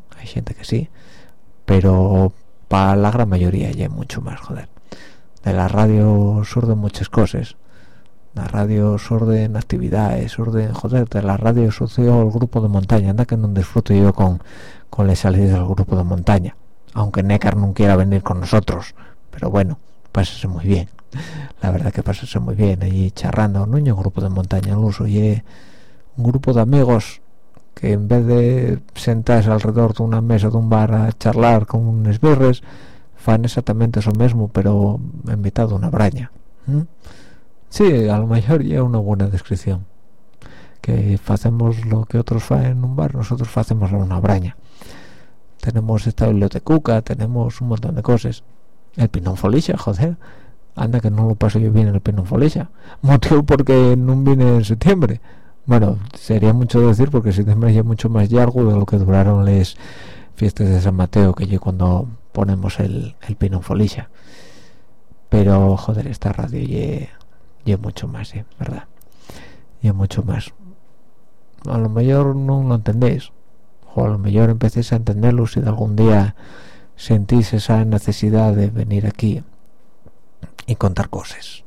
pero para la gran mayoría ya hay mucho más, joder. De la radio surden muchas cosas. La radio surden actividades, joder, de la radio surgió el grupo de montaña. Anda que no disfruto yo con las salidas del grupo de montaña, aunque Nécar no quiera venir con nosotros, pero bueno, pásase muy bien, la verdad que pásase muy bien allí charrando. No hay un grupo de montaña al uso, y un grupo de amigos que en vez de sentarse alrededor de una mesa de un bar a charlar con unos birres, fan exactamente eso mismo, pero invitado a una braña. Sí, a lo mejor ya una buena descripción, que hacemos lo que otros fan en un bar, nosotros hacemos en una braña. Tenemos esta biblioteca, tenemos un montón de cosas, el Pinón Folicha, joder, anda que no lo paso yo bien en el Pino Folixa, motivo porque no vine en septiembre. Bueno, sería mucho decir porque septiembre ya mucho más largo de lo que duraron las fiestas de San Mateo, que es cuando ponemos el Pino Folixa. Pero joder, esta radio y mucho más, ¿verdad? Y mucho más. A lo mejor no lo entendéis, o a lo mejor empecéis a entenderlo si de algún día sentís esa necesidad de venir aquí y contar cosas.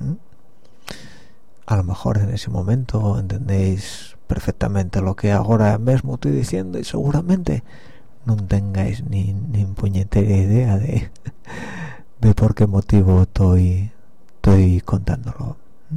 A lo mejor en ese momento entendéis perfectamente lo que ahora mismo estoy diciendo y seguramente no tengáis ni puñetera idea de por qué motivo estoy contándolo.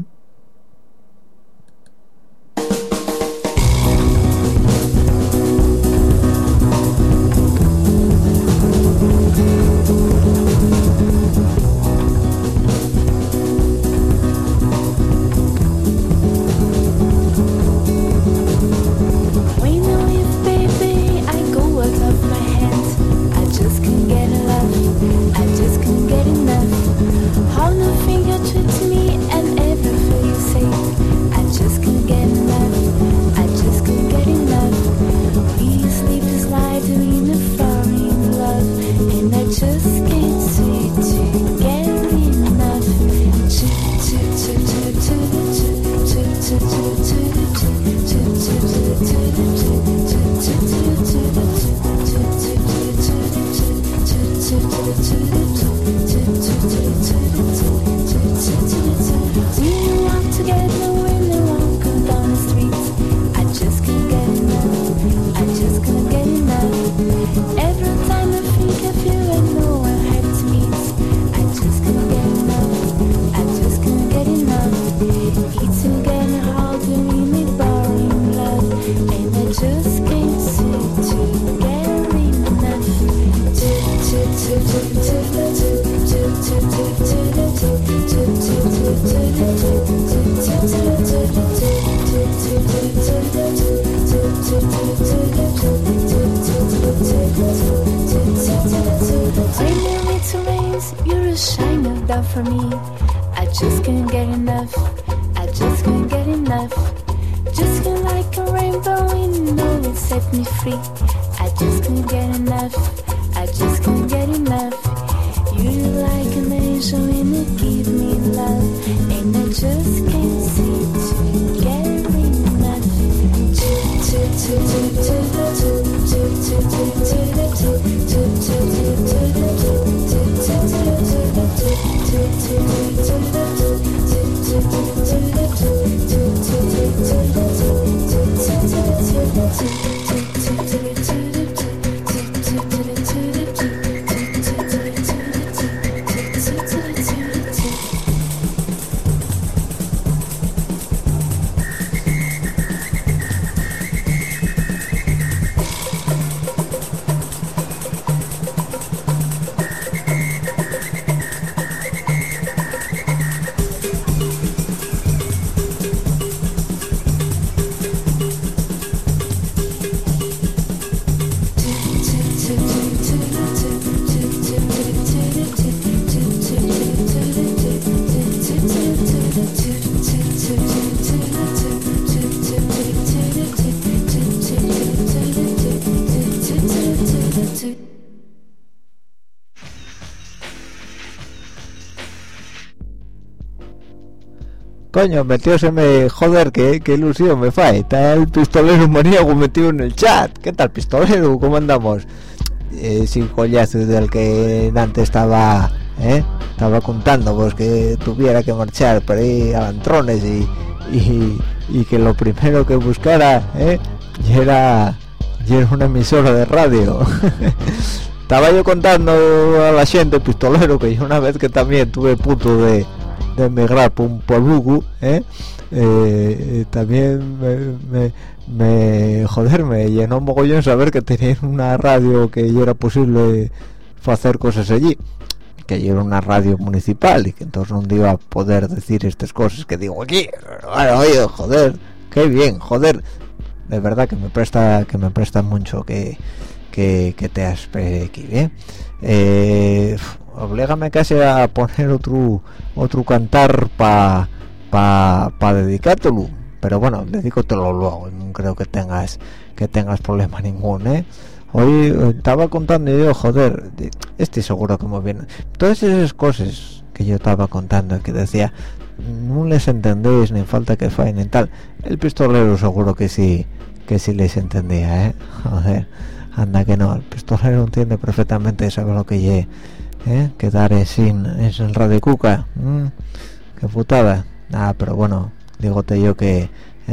Coño, metióseme, joder, qué ilusión me fae. Está el pistolero maníaco metido en el chat. ¿Qué tal, pistolero? ¿Cómo andamos? Sin collazo del que antes estaba contando, pues que tuviera que marchar por ahí a Lantrones y que lo primero que buscara y era una emisora de radio. Estaba yo contando a la gente, pistolero, que yo una vez que también tuve punto de emigrar por Lugo, también me llenó un mogollón saber que tenían una radio que ya era posible hacer cosas allí, que ya era una radio municipal y que entonces no iba a poder decir estas cosas que digo aquí. Bueno, oye, joder, qué bien, joder, de verdad que me presta mucho que te has aquí, oblígame casi a poner otro cantar pa dedicártelo, pero bueno, dedícotelo luego, no creo que tengas problema ninguno. Hoy estaba contando yo, joder, estoy seguro que muy bien todas esas cosas que yo estaba contando, que decía no les entendéis ni falta que faen ni tal. El pistolero seguro que sí les entendía, joder, anda que no, el pistolero entiende perfectamente, sabe lo que lle, quedar sin Radio Cuca, qué putada. Pero bueno, dígote yo que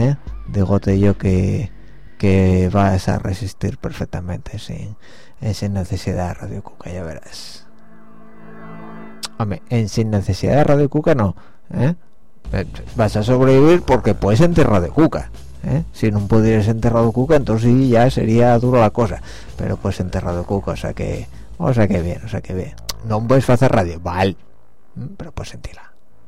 vas a resistir perfectamente sin necesidad de Radio Cuca, ya verás. Hombre, sin necesidad de Radio Cuca no, vas a sobrevivir porque puedes sentir Radio Cuca, si no pudieras sentir Radio Cuca entonces sí ya sería duro la cosa, pero puedes sentir Radio Cuca, o sea que bien, no puedes hacer radio, vale, pero puedes sentirla.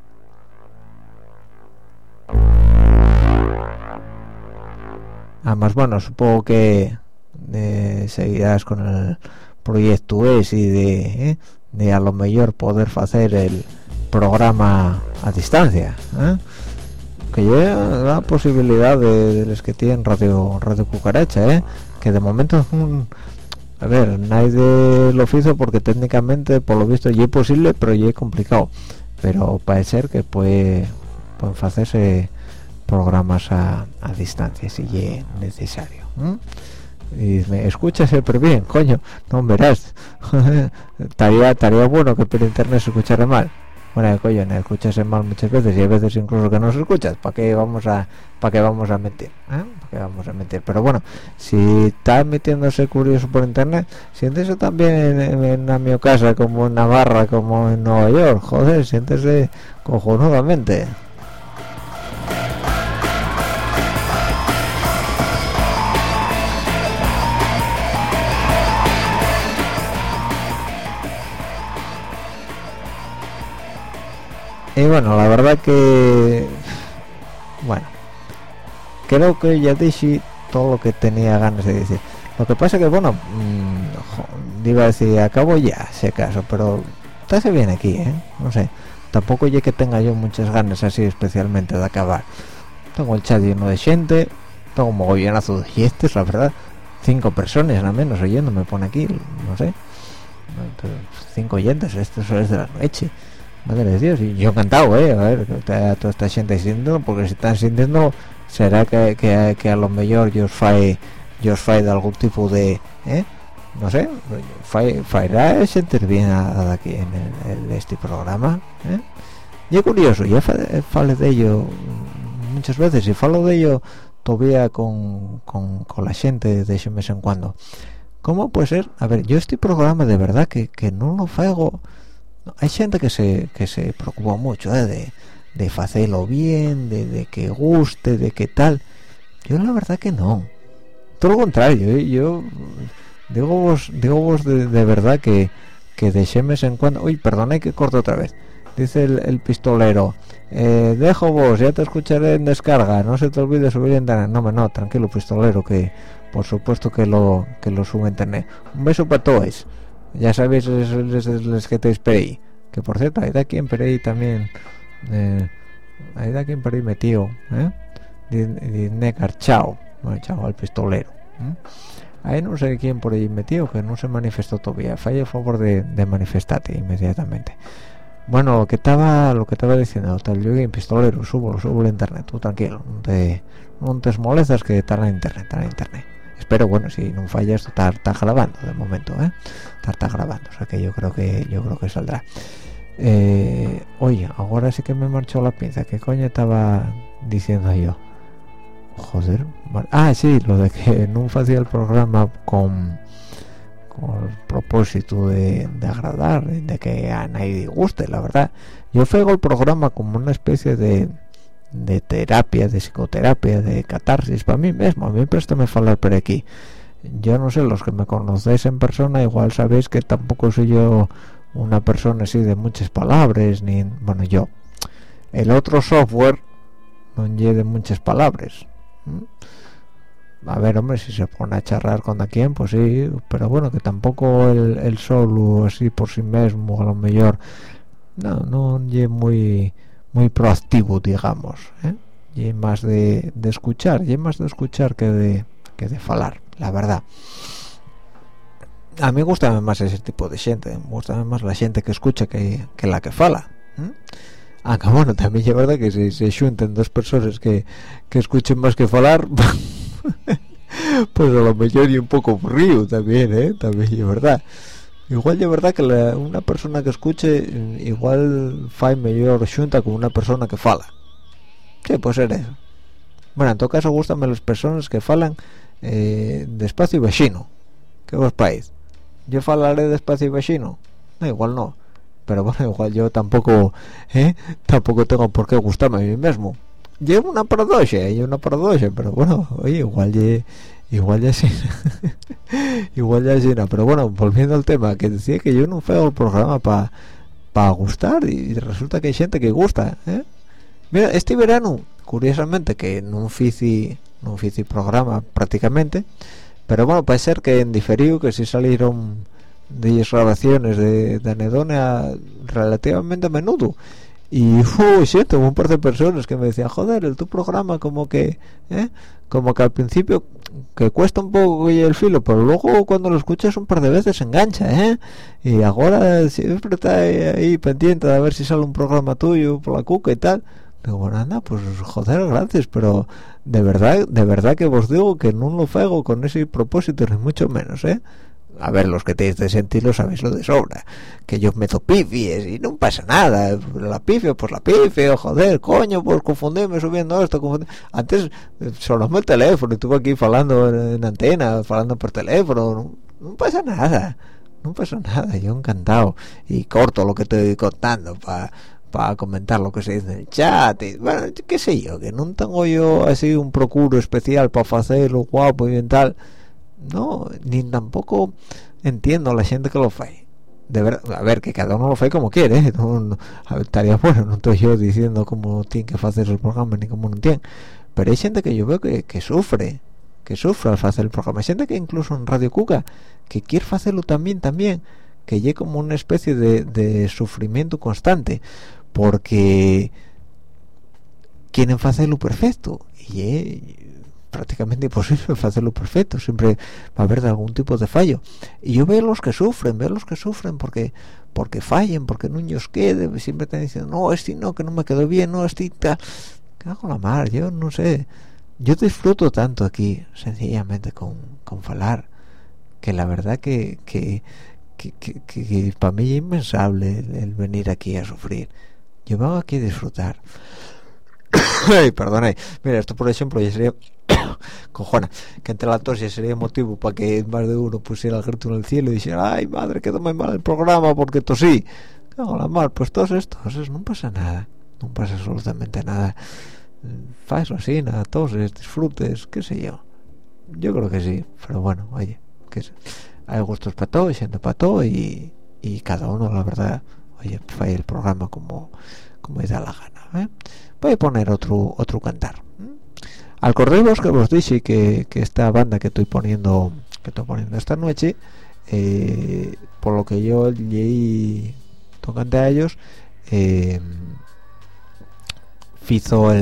Además, bueno, supongo que seguirás con el proyecto ese y de a lo mejor poder hacer el programa a distancia, que ya la posibilidad de los que tienen radio Cucaracha, que de momento a ver, nadie lo hizo porque técnicamente por lo visto ya es posible, pero ya es complicado, pero parece ser que pueden hacerse programas a distancia si es necesario. Y me escuchas súper bien, coño, no verás. estaría bueno que por internet se escuchara mal. Bueno, coño, no escuchase mal muchas veces y a veces incluso que no se escuchas. ¿Para qué vamos a mentir? ¿Para qué vamos a mentir? Pero bueno, si está emitiéndose curioso por internet, siéntese también en mi casa, como en Navarra, como en Nueva York. Joder, siéntese cojonudamente. Y bueno, la verdad que creo que ya dije todo lo que tenía ganas de decir. Lo que pasa que bueno, iba a decir acabo ya si acaso, pero está bien aquí, no sé, tampoco ya que tenga yo muchas ganas así especialmente de acabar. Tengo el chat lleno de gente, tengo un mogollonazo de oyentes, la verdad, 5 personas al menos oyendo me pone aquí, no sé, 5 oyentes, esto es de la noche. Madre de Dios, y yo encantado, a ver, toda esta gente sintiendo, porque si están sintiendo, será que a lo mejor yo os fae de algún tipo de, no sé, faerá sentir bien a aquí en este programa, Y es curioso, ya falo de ello muchas veces, y falo de ello todavía con la gente de ese mes en cuando. ¿Cómo puede ser? A ver, yo este programa de verdad que no lo hago. Hay gente que se preocupa mucho de hacerlo bien, de que guste, de que tal. Yo la verdad que no. Todo lo contrario, yo digo vos de verdad que de mes en cuando. Uy, perdona que corto otra vez. Dice el pistolero. Dejo vos, ya te escucharé en descarga. No se te olvide subir a internet. No, tranquilo pistolero, que por supuesto que lo subo a internet. Un beso para todos. Ya sabéis les que te esperé, que por cierto hay de aquí en Perey también, hay de aquí en Perey metido, Negar, chao al pistolero, ahí no sé quién por ahí metido que no se manifestó todavía, falla a favor de manifestarte inmediatamente. Bueno, lo que estaba diciendo, tal yo en pistolero, subo a internet, tú tranquilo, no te molestas que está en internet. Pero bueno, si no falla esto está grabando de momento, está grabando, o sea que yo creo que saldrá. Oye, ahora sí que me marchó la pinza. ¿Qué coño estaba diciendo yo? Joder, sí, lo de que no hacía el programa con el propósito de agradar, de que a nadie guste, la verdad. Yo hago el programa como una especie de terapia, de psicoterapia, de catarsis para mí mismo. A mí préstame hablar por aquí. Yo no sé, los que me conocéis en persona igual sabéis que tampoco soy yo una persona así de muchas palabras, ni bueno, yo el otro software no lleve muchas palabras, a ver, hombre, si se pone a charrar con quien, pues sí, pero bueno, que tampoco el solo así por sí mismo, a lo mejor, no es muy proactivo, digamos, y es más de escuchar, que de falar, la verdad. A mí gusta más ese tipo de gente, me gusta más la gente que escucha que la que fala. Aunque bueno, también es verdad que si se junten dos personas que escuchen más que falar, pues a lo mejor y un poco aburrido también, también es verdad. Igual es verdad que una persona que escuche igual fai mejor junta con una persona que fala. Sí, puede ser eso. Bueno, en todo caso gustan las personas que falan despacio y vecino. ¿Qué os parece? ¿Yo falaré despacio y vecino? No, igual no. Pero bueno, igual yo tampoco tengo por qué gustarme a mí mismo. Llevo una paradoja, pero bueno, oye, igual ya sí. Igual ya sí, no. Pero bueno, volviendo al tema, que decía que yo no hago el programa para gustar, y resulta que hay gente que gusta, Mira, este verano, curiosamente, que no hice programa prácticamente, pero bueno, puede ser que en diferido, que si salieron de grabaciones de Anedonia relativamente a menudo, y siento un par de personas que me decían, joder, tu programa como que al principio que cuesta un poco el filo, pero luego cuando lo escuchas un par de veces engancha, y ahora siempre está ahí pendiente de ver si sale un programa tuyo por la cuca y tal. Digo, bueno, anda, pues joder, gracias, pero de verdad que vos digo que no lo hago con ese propósito, ni mucho menos, A ver, los que tenéis de sentirlo sabéis lo de sobra, que yo meto pifies y no pasa nada. La pifio, pues la pifio, joder, coño, pues confundirme subiendo esto, antes sonó el teléfono y estuve aquí falando en antena, falando por teléfono, no pasa nada, yo encantado, y corto lo que estoy contando para comentar lo que se dice en el chat, y bueno, qué sé yo, que no tengo yo así un procuro especial para hacerlo guapo y bien tal. No, ni tampoco entiendo a la gente que lo hace. De verdad, a ver, que cada uno lo hace como quiere, a ver, estaría bueno, no estoy yo diciendo cómo tiene que hacer el programa ni cómo no tiene, pero hay gente que yo veo que sufre al hacer el programa. Hay gente que incluso en Radio Cuca que quiere hacerlo también, que llegue como una especie de sufrimiento constante, porque quieren hacerlo perfecto, y prácticamente imposible hacerlo perfecto, siempre va a haber algún tipo de fallo, y yo veo los que sufren porque fallen, porque no os quede, siempre te dicen, no, no, que no me quedó bien, no, tal, cago la mar, yo no sé, yo disfruto tanto aquí sencillamente con falar, que la verdad que para mí es impensable el venir aquí a sufrir. Yo vengo aquí a disfrutar. Ay, perdona, mira, esto por ejemplo ya sería cojona, que entre la tos ya sería motivo para que más de uno pusiera el grito en el cielo y dijera, ay madre, quedó muy mal el programa porque tosí. Cago la mal, pues toses, no pasa nada, no pasa absolutamente nada. Fazlo así, nada, toses, disfrutes, qué sé yo creo que sí, pero bueno, oye, hay gustos para todo y gente para todo, y cada uno, la verdad, oye, falla el programa como da la gana, Voy a poner otro cantar. Al correos que vos dije que esta banda que estoy poniendo esta noche, por lo que yo leí tocante a ellos, hizo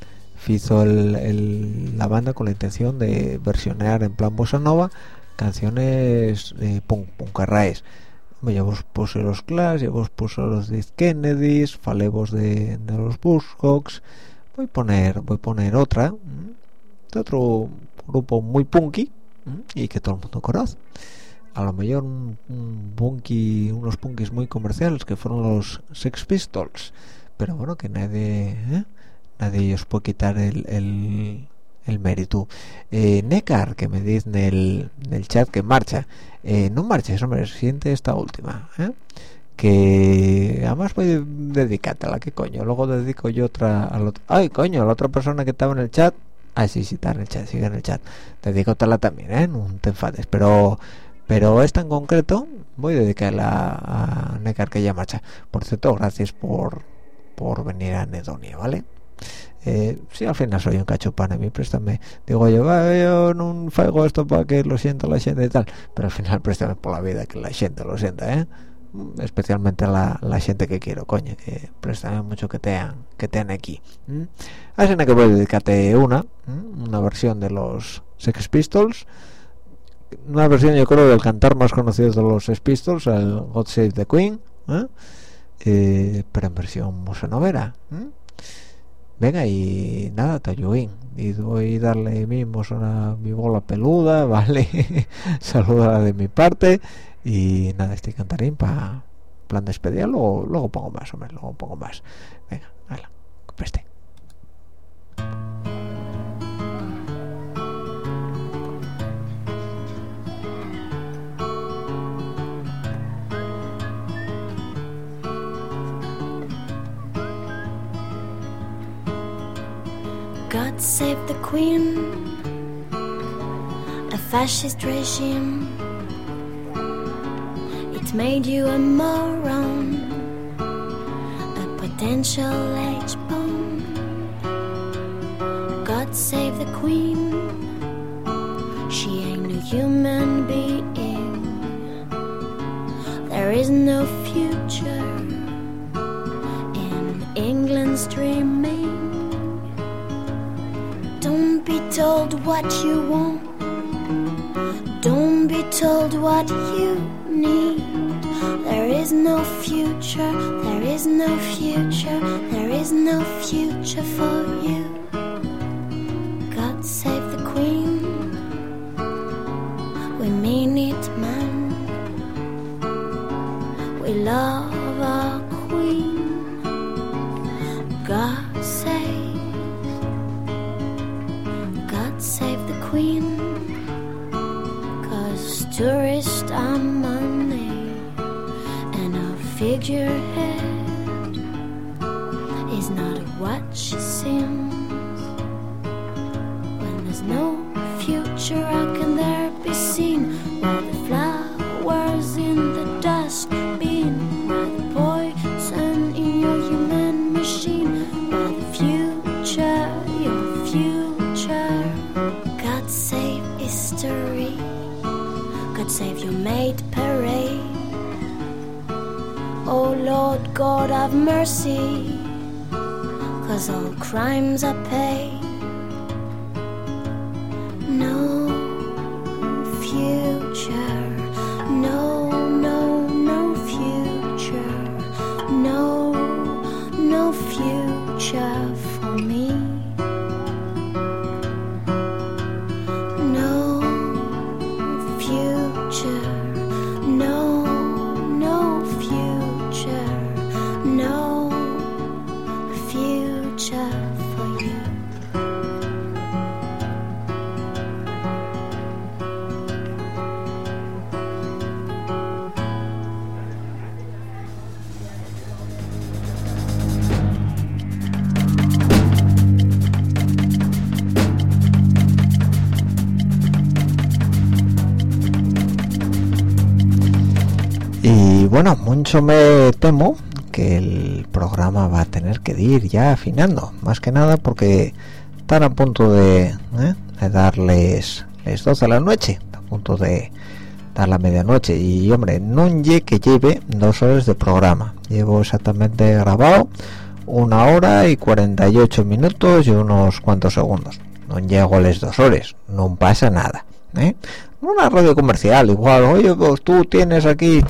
la banda con la intención de versionar en plan bossa nova canciones puncarraes. Ya vos puse los Clash, ya vos puse los Dead Kennedys, falemos de los Buzzcocks. Voy a poner otra de otro grupo muy punky y que todo el mundo conoce. A lo mejor unos punkis muy comerciales, que fueron los Sex Pistols, pero bueno, que nadie os puede quitar el mérito. Nekar, que me dice en el chat que marcha, no marches, hombre, siente esta última, que además voy a dedicártela, que coño, luego dedico yo otra a la otra. Ay, coño, la otra persona que estaba en el chat, sí, está en el chat, sigue en el chat, dedicártela también, no te enfades, pero esta en concreto voy a dedicarla a Nekar, que ya marcha. Por cierto, gracias por venir a Anedonia, ¿vale? Si al final soy un cachopán, a mí préstame, digo yo no faigo esto para que lo sienta la gente y tal, pero al final préstame por la vida que la gente lo sienta, especialmente la gente que quiero, coño, que préstame mucho que tean aquí. Así que voy a dedicarte una versión de los Sex Pistols, una versión yo creo del cantar más conocido de los Sex Pistols, el God Save the Queen, pero en versión musenovera. Venga, y nada, Tayuín, y voy a darle mimos a mi bola peluda, vale. Saluda de mi parte y nada, este cantarín para plan despedida, luego pongo más, hombre, luego pongo más. Venga, hala, peste. God save the Queen, a fascist regime. It made you a moron, a potential H-bomb. God save the Queen, she ain't no human being. There is no future in England's dreaming. Don't be told what you want. Don't be told what you need. There is no future. There is no future. There is no future for you. God save the Queen. We mean it, man. We love our Queen. God save the Queen, 'cause tourists are money and our figurehead is not what she seems. When there's no future, how can there be seen? Where the flowers in the dustbin, where the poison in your human machine, where the future, your future. God save history, God save your maid parade. Oh Lord God have mercy, 'cause all crimes are paid. No future, no future, no future for me. Bueno, mucho me temo que el programa va a tener que ir ya afinando, más que nada porque están a punto de darles las 12 de la noche, a punto de dar la medianoche, y hombre, no que lleve 2 horas de programa, llevo exactamente grabado 1 hora y 48 minutos y unos cuantos segundos, no llego a las 2 horas, no pasa nada, una radio comercial igual, oye, pues tú tienes aquí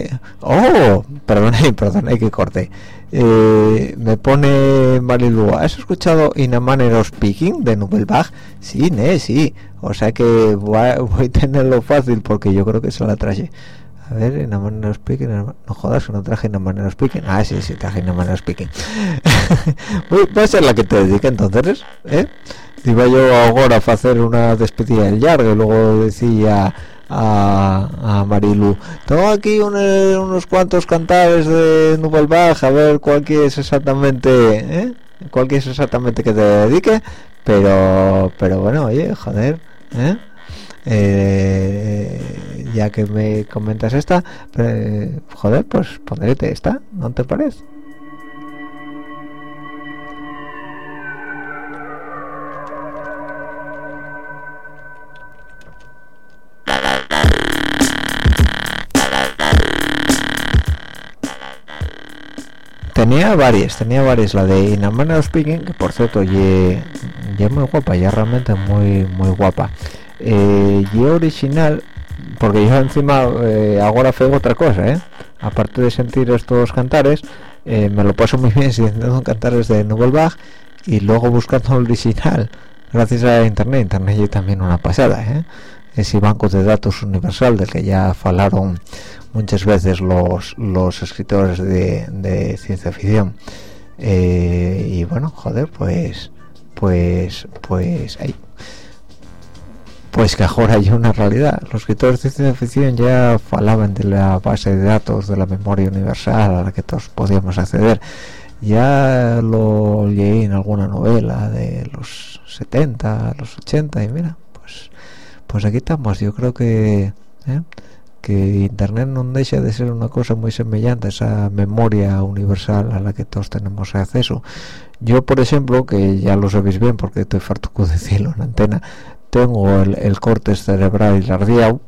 perdón, que corte. Me pone Marilu, ¿has escuchado In a Manner of Speaking de Nubelbach? Sí, sí, o sea que voy a tenerlo fácil porque yo creo que se la traje. A ver, In a Manner of Speaking, no jodas que no traje In a Manner of Speaking. Ah, sí, traje In a Manner of Speaking. Va a ser la que te dedique entonces, Iba yo ahora a hacer una despedida del Yarg y luego decía a Marilu, tengo aquí unos cuantos cantares de Nubelbach, a ver cuál es exactamente que te dedique, pero bueno, oye, joder, ya que me comentas esta, joder, pues pondrete esta, ¿no te parece? tenía varias, la de In a Manner of Speaking, que por cierto ya muy guapa, ya realmente muy guapa. Y original, porque yo encima ahora hago otra cosa, aparte de sentir estos cantares, me lo paso muy bien sintiendo cantares de Nubelbach y luego buscando el original gracias a internet y también una pasada, ese banco de datos universal del que ya hablaron muchas veces los escritores de ciencia ficción, y bueno, joder, pues ahí, pues que ahora hay una realidad. Los escritores de ciencia ficción ya hablaban de la base de datos de la memoria universal a la que todos podíamos acceder. Ya lo leí en alguna novela de los 70, los 80 y mira, pues aquí estamos. Yo creo que internet no deja de ser una cosa muy semejante a esa memoria universal a la que todos tenemos acceso. Yo, por ejemplo, que ya lo sabéis bien porque estoy farto de decirlo en antena, tengo el córtex cerebral irradiado,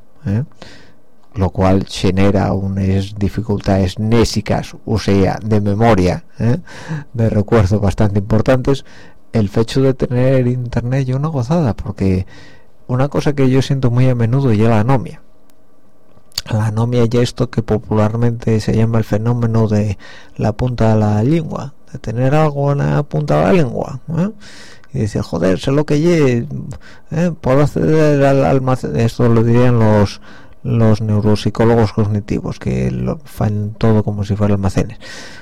lo cual genera unas dificultades nésicas, o sea, de memoria, de recuerdo bastante importantes. El hecho de tener internet es una gozada, porque una cosa que yo siento muy a menudo es la anomia. La anomia ya esto que popularmente se llama el fenómeno de la punta de la lengua, de tener algo en la punta de la lengua, y decir, joder, sé lo que lleve, puedo acceder al almacén. Esto lo dirían los neuropsicólogos cognitivos, que lo fan todo como si fueran almacenes,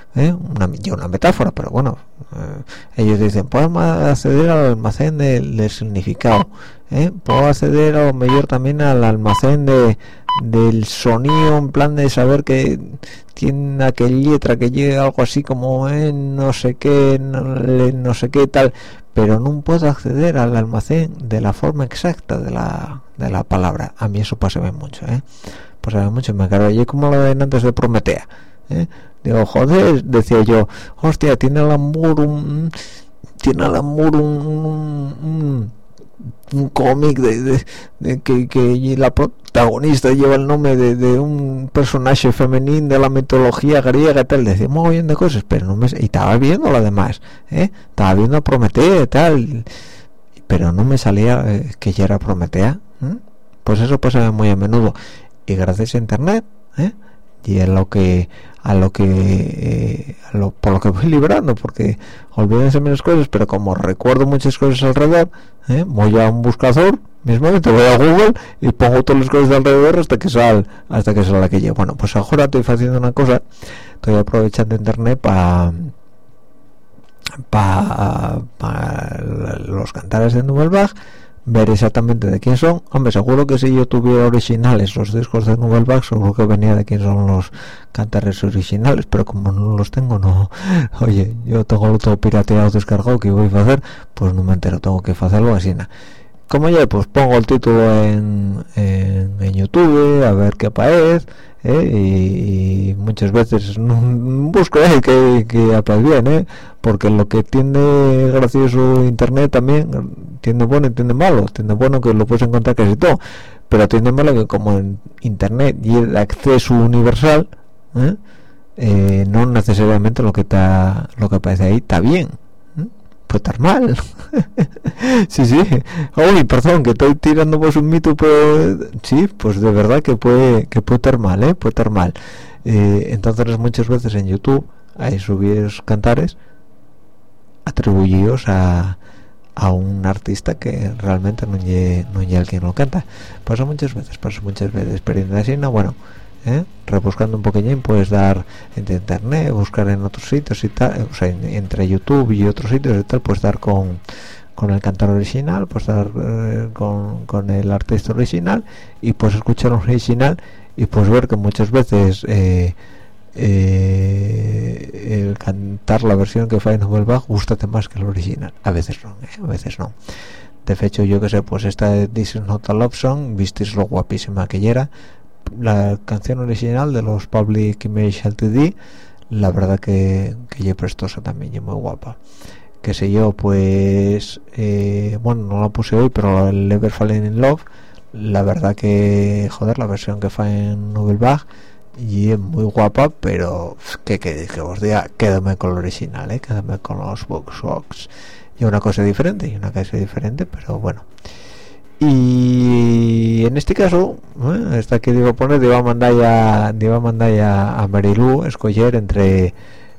una metáfora, pero bueno, ellos dicen, puedo acceder al almacén del significado, puedo acceder a lo mejor también al almacén del sonido, en plan de saber que tiene aquella letra que llegue algo así como no sé qué, no sé qué tal, pero no puedo acceder al almacén de la forma exacta de la palabra. A mí eso pasa mucho, pasa mucho. Me acuerdo yo como lo de antes de Prometea, digo, joder, decía yo, hostia, tiene el amor un cómic de que la protagonista lleva el nombre de un personaje femenino de la mitología griega y tal. Decía muy bien de cosas, pero no me, y estaba viendo lo demás, estaba viendo a Prometea y tal, pero no me salía que ya era Prometea. Pues eso pasa muy a menudo, y gracias a internet, y por lo que voy librando, porque olvídense menos cosas, pero como recuerdo muchas cosas alrededor, voy a un buscador mismamente, voy a Google y pongo todas las cosas de alrededor hasta que sale la que llevo. Bueno, pues ahora estoy haciendo una cosa, estoy aprovechando internet para los cantares de Nubelbach, ver exactamente de quién son. Hombre, seguro que si yo tuviera originales los discos de Nubelbach, seguro que venía de quién son los cantares originales, pero como no los tengo, no. Oye, yo tengo todo pirateado, descargado, ¿qué voy a hacer? Pues no me entero, tengo que hacerlo así. Como ya, pues pongo el título en YouTube, a ver qué aparece, y muchas veces busco que aparece bien, porque lo que tiene gracioso internet también tiene bueno y tiene malo. Tiene bueno que lo puedes encontrar casi todo, pero tiene malo que como en internet y el acceso universal, no necesariamente lo que aparece ahí está bien. Puede estar mal. Sí. Uy, perdón, que estoy tirando pues un mito, pero sí, pues de verdad que puede estar mal, puede estar mal. Entonces muchas veces en YouTube hay subidos cantares atribuidos a un artista que realmente no es el quien lo canta. Pasa muchas veces, pero en así no, bueno, rebuscando un poquillín puedes dar entre internet, buscar en otros sitios y tal, o sea, entre YouTube y otros sitios y tal, pues dar con el cantor original, pues dar con el artista original, y pues escuchar un original y pues ver que muchas veces el cantar la versión que fue Nubelbach gustate más que el original. A veces no. De hecho, yo que sé, pues esta de This Is Not a Love Song, visteis lo guapísima que era la canción original de los Public Image Ltd. La verdad que es prestosa también, y muy guapa. Que sé yo, pues bueno, no la puse hoy, pero el Ever Falling in Love, la verdad que, joder, la versión que fue en Nubelbach y es muy guapa, pero que os diga, quédame con el original, quédame con los Vox. Y una cosa diferente, pero bueno. Y en este caso, esta que iba a poner, iba a mandar ya a Marilu escoger entre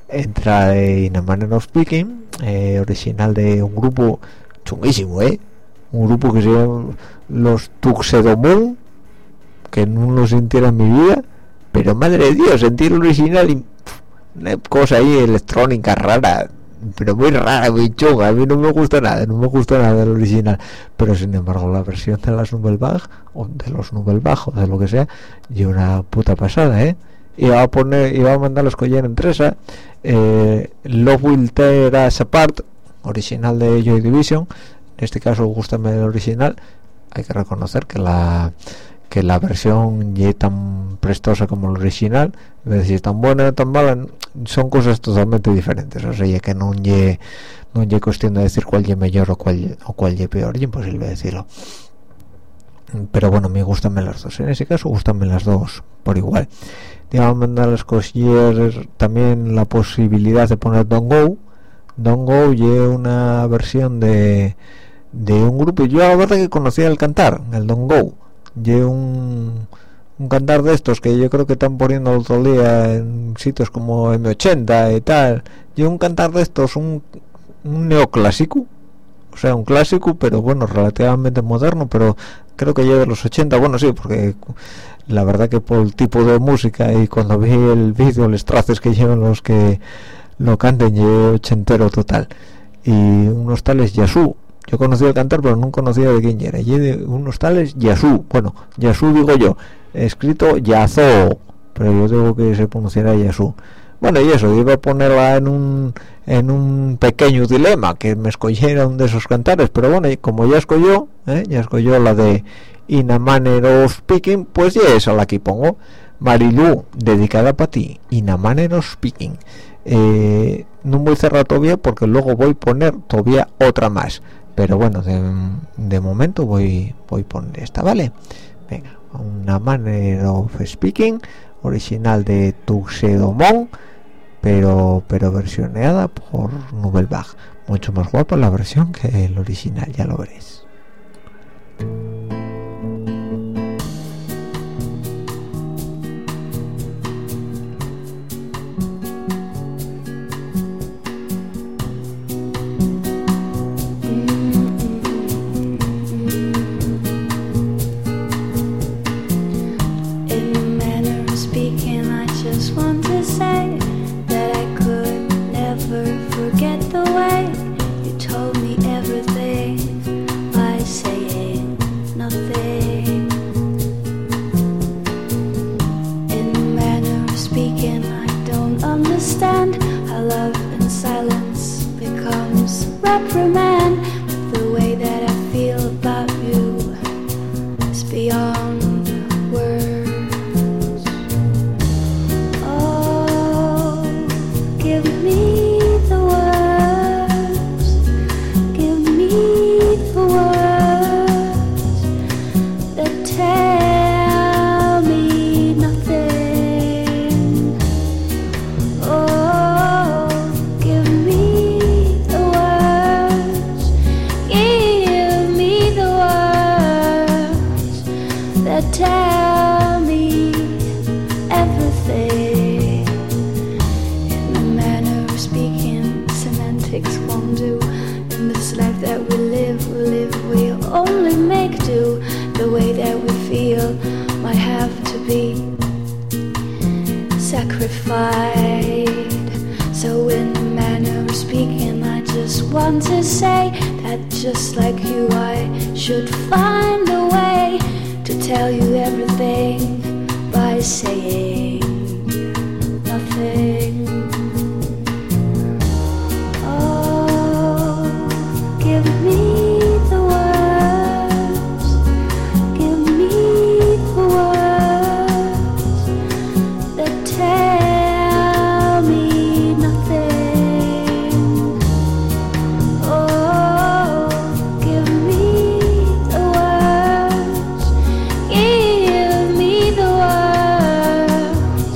In a Manner of Speaking, original de un grupo chunguísimo, un grupo que se llama los Tuxedo, que no lo sintiera en mi vida, pero madre de Dios, sentir el original y una cosa ahí electrónica rara, pero muy rara, muy chunga. A mí no me gusta nada del original, pero sin embargo la versión de las Nubelbach o de los Nubelbach o de lo que sea, y una puta pasada, iba a mandar a escoger entre esa Love Will Tear Us Apart, original de Joy Division. En este caso gustame el original. Hay que reconocer que la versión ya tan prestosa como el original, es decir, tan buena tan mala, son cosas totalmente diferentes. O sea, ya que no es cuestión de decir cuál es mejor o cuál es peor, es imposible decirlo. Pero bueno, me gustan las dos. En ese caso gustan las dos por igual. Te van a mandar las cosillas también la posibilidad de poner Don't Go y una versión de un grupo. Yo la verdad que conocía el cantar, el Don't Go, y un cantar de estos que yo creo que están poniendo el otro día en sitios como M80 y tal, y un cantar de estos, un neoclásico, o sea, un clásico, pero bueno, relativamente moderno, pero creo que ya de los 80, bueno, sí, porque la verdad que por el tipo de música y cuando vi el vídeo, los traces que llevan los que lo canten, yo ochentero total. Y unos tales Yasu, yo conocía el cantar, pero no conocía de quién era. Y de unos tales Yasu, bueno, Yasu digo yo, escrito Yazo, pero yo digo que se pronunciará Yasu. Bueno, y eso, iba a ponerla en un pequeño dilema, que me escogiera un de esos cantares, pero bueno, como ya escogió la de In a Manner of Speaking, pues ya esa la que pongo. Marilu, dedicada para ti, In a Manner of Speaking. No voy a cerrar todavía porque luego voy a poner todavía otra más, pero bueno, de momento voy a poner esta, ¿vale? Venga, una Manner of Speaking, original de Tuxedomon, pero versioneada por Nubelbach. Mucho más guapa la versión que el original, ya lo veréis. Reprimand, the way that I feel about you is beyond words. Oh, give me the words, give me the words that tell me nothing. Oh, give me the words, give me the words that tell me everything. In a manner of speaking, semantics won't do. In this life that we live, we only make do. The way that we feel might have to be sacrificed. So in a manner of speaking, I just want to say that just like you, I should find a way to tell you everything by saying nothing. Oh, give me the words, give me the words that tell me nothing. Oh, give me the words, give me the words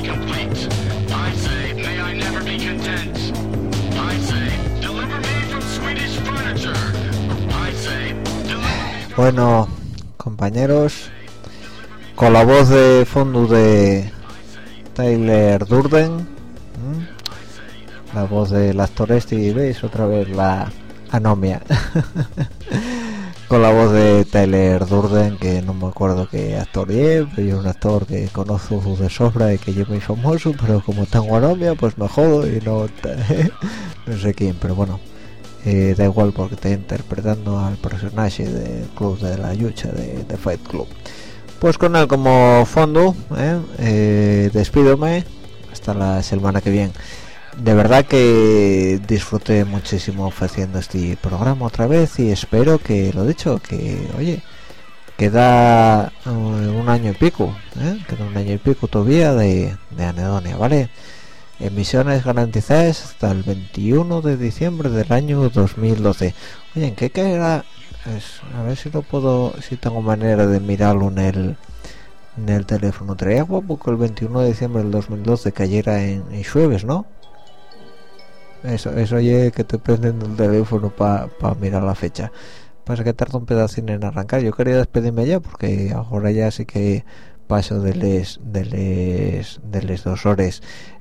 complete. I say, may I never be content. I say, deliver me from Swedish furniture. I say, deliver me from... Bueno, compañeros, con la voz de fondo de Tyler Durden, la voz del actor este, y veis otra vez la anomia. Con la voz de Tyler Durden, que no me acuerdo qué actor es, pero es un actor que conozco de sobra y que yo muy famoso, pero como tengo anomia pues me jodo y no no sé quién, pero bueno, da igual porque está interpretando al personaje del Club de la Lucha de Fight Club. Pues con él como fondo, despídome hasta la semana que viene. De verdad que disfruté muchísimo haciendo este programa otra vez y espero que, lo dicho, que oye, queda un año y pico, queda un año y pico todavía de anedonia, ¿vale? Emisiones garantizadas hasta el 21 de diciembre del año 2012. Oye, ¿en qué queda? A ver si lo puedo, si tengo manera de mirarlo en el teléfono. Traía guapo que el 21 de diciembre del 2012 cayera en jueves, ¿no? Eso oye, que estoy prendiendo el teléfono para mirar la fecha. Pasa que tarda un pedacín en arrancar. Yo quería despedirme ya porque ahora ya sí que paso de les 2 horas.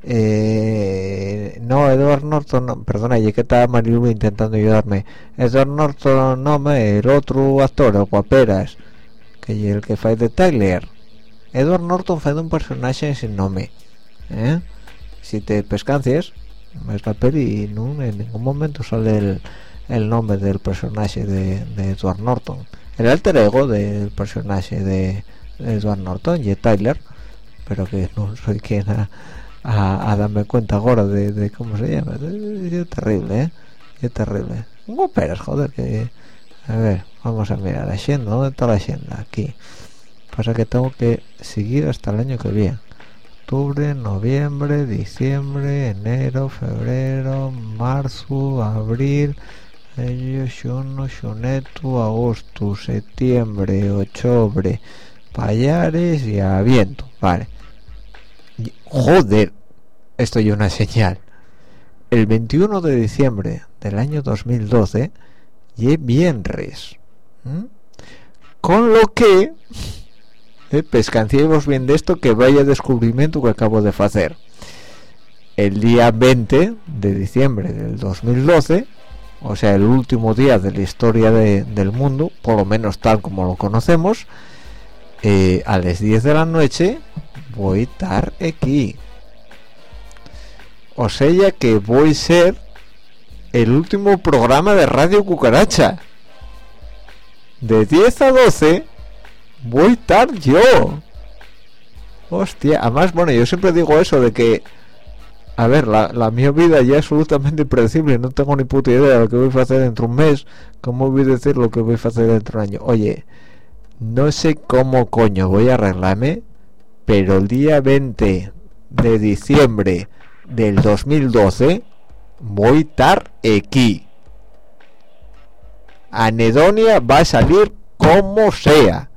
No, Edward Norton, no, perdona, ya que estaba Marilu intentando ayudarme. Edward Norton, no, el otro actor, el guaperas, que el que fue de Tyler. Edward Norton fue de un personaje sin nombre, si te pescancias ves la peli y no, en ningún momento sale el nombre del personaje de Edward Norton, el alter ego del personaje de Edward Norton y Tyler, pero que no soy quien a darme cuenta ahora de cómo se llama. Es terrible, es terrible. Un operas, joder, que a ver, vamos a mirar la agenda. ¿Dónde está la agenda? Aquí. Pasa que tengo que seguir hasta el año que viene. Octubre, noviembre, diciembre, enero, febrero, marzo, abril, mayo, junio, xuneto, agosto, septiembre, octubre, payares y aviento. Vale. Joder, esto es una señal. El 21 de diciembre del año 2012 y viernes. Con lo que pescanciemos bien de esto, que vaya descubrimiento que acabo de hacer. El día 20 de diciembre del 2012, o sea, el último día de la historia del mundo, por lo menos tal como lo conocemos, a las 10 de la noche voy a estar aquí. O sea que voy a ser el último programa de Radio Cucaracha. De 10 a 12 voy a estar yo. Hostia, además, bueno, yo siempre digo eso de que, a ver, la mi vida ya es absolutamente impredecible. No tengo ni puta idea de lo que voy a hacer dentro de un mes. ¿Cómo voy a decir lo que voy a hacer dentro de un año? Oye, no sé cómo coño voy a arreglarme, pero el día 20 de diciembre del 2012 voy a estar aquí. Anedonia va a salir como sea,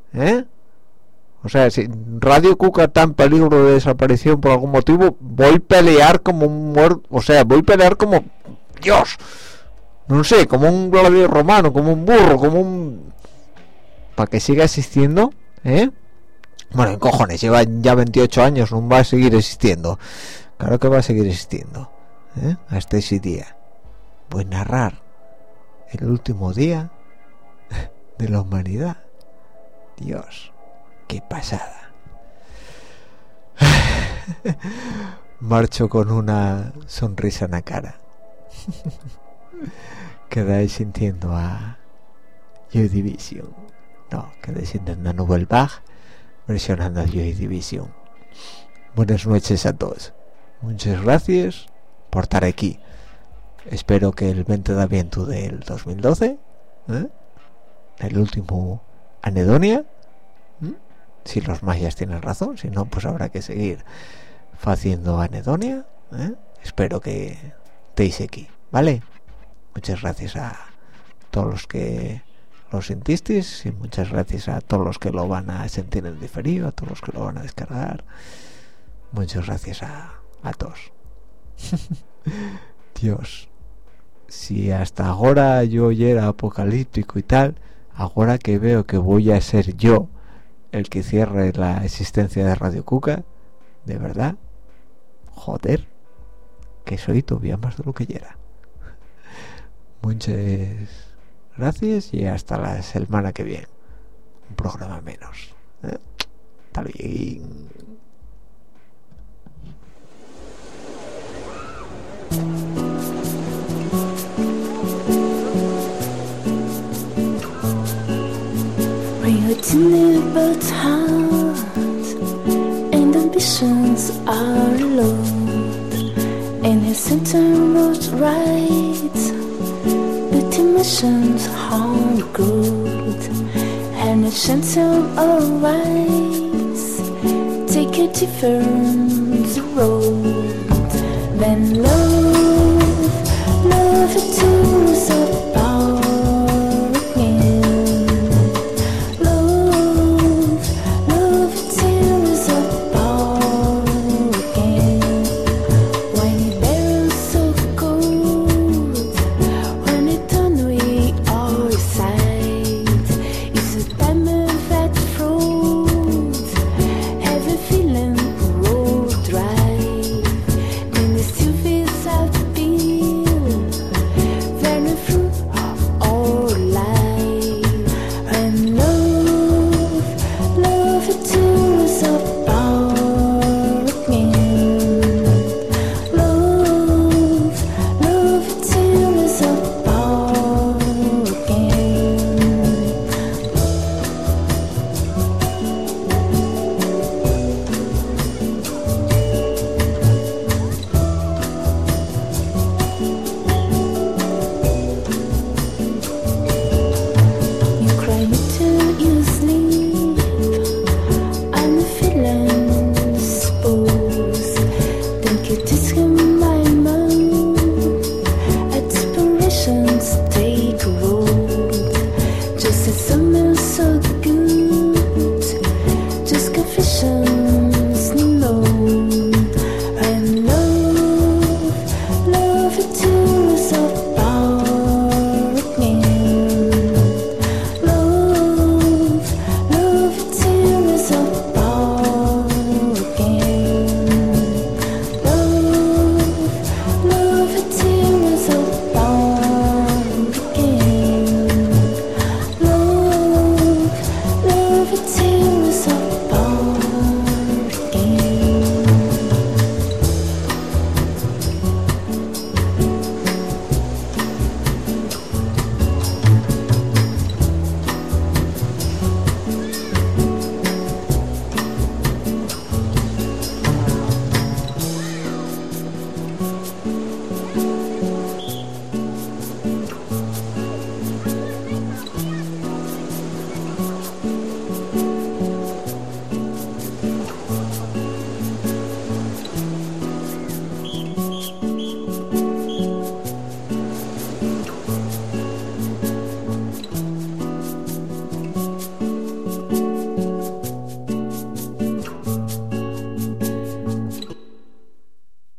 o sea, si Radio Cuca está en peligro de desaparición por algún motivo, voy a pelear como un muerto, o sea, voy a pelear como Dios, no sé, como un gladiador romano, como un burro, como un... para que siga existiendo, bueno, en cojones, lleva ya 28 años, no va a seguir existiendo. Claro que va a seguir existiendo, hasta ese día. Voy a narrar el último día de la humanidad. Dios, qué pasada. Marcho con una sonrisa en la cara. Quedáis sintiendo a Joy Division. No, quedáis sintiendo a Nouvelle Vague versionando a Joy Division. Buenas noches a todos. Muchas gracias por estar aquí. Espero que el 20 de aviento del 2012, el último anedonia, si los mayas tienen razón, si no, pues habrá que seguir haciendo anedonia. Espero que estéis aquí, ¿vale? Muchas gracias a todos los que lo sentisteis y muchas gracias a todos los que lo van a sentir en diferido, a todos los que lo van a descargar. Muchas gracias a todos. Dios, si hasta ahora yo ya era apocalíptico y tal, ahora que veo que voy a ser yo el que cierre la existencia de Radio Cuca, de verdad, joder, que soy todavía más de lo que ya era. Muchas gracias y hasta la semana que viene. Un programa menos. Hasta luego. Bring a tiny bird's heart, and ambitions are low, and his center was right, but emotions are good, and his center always take a different road. Then love it too.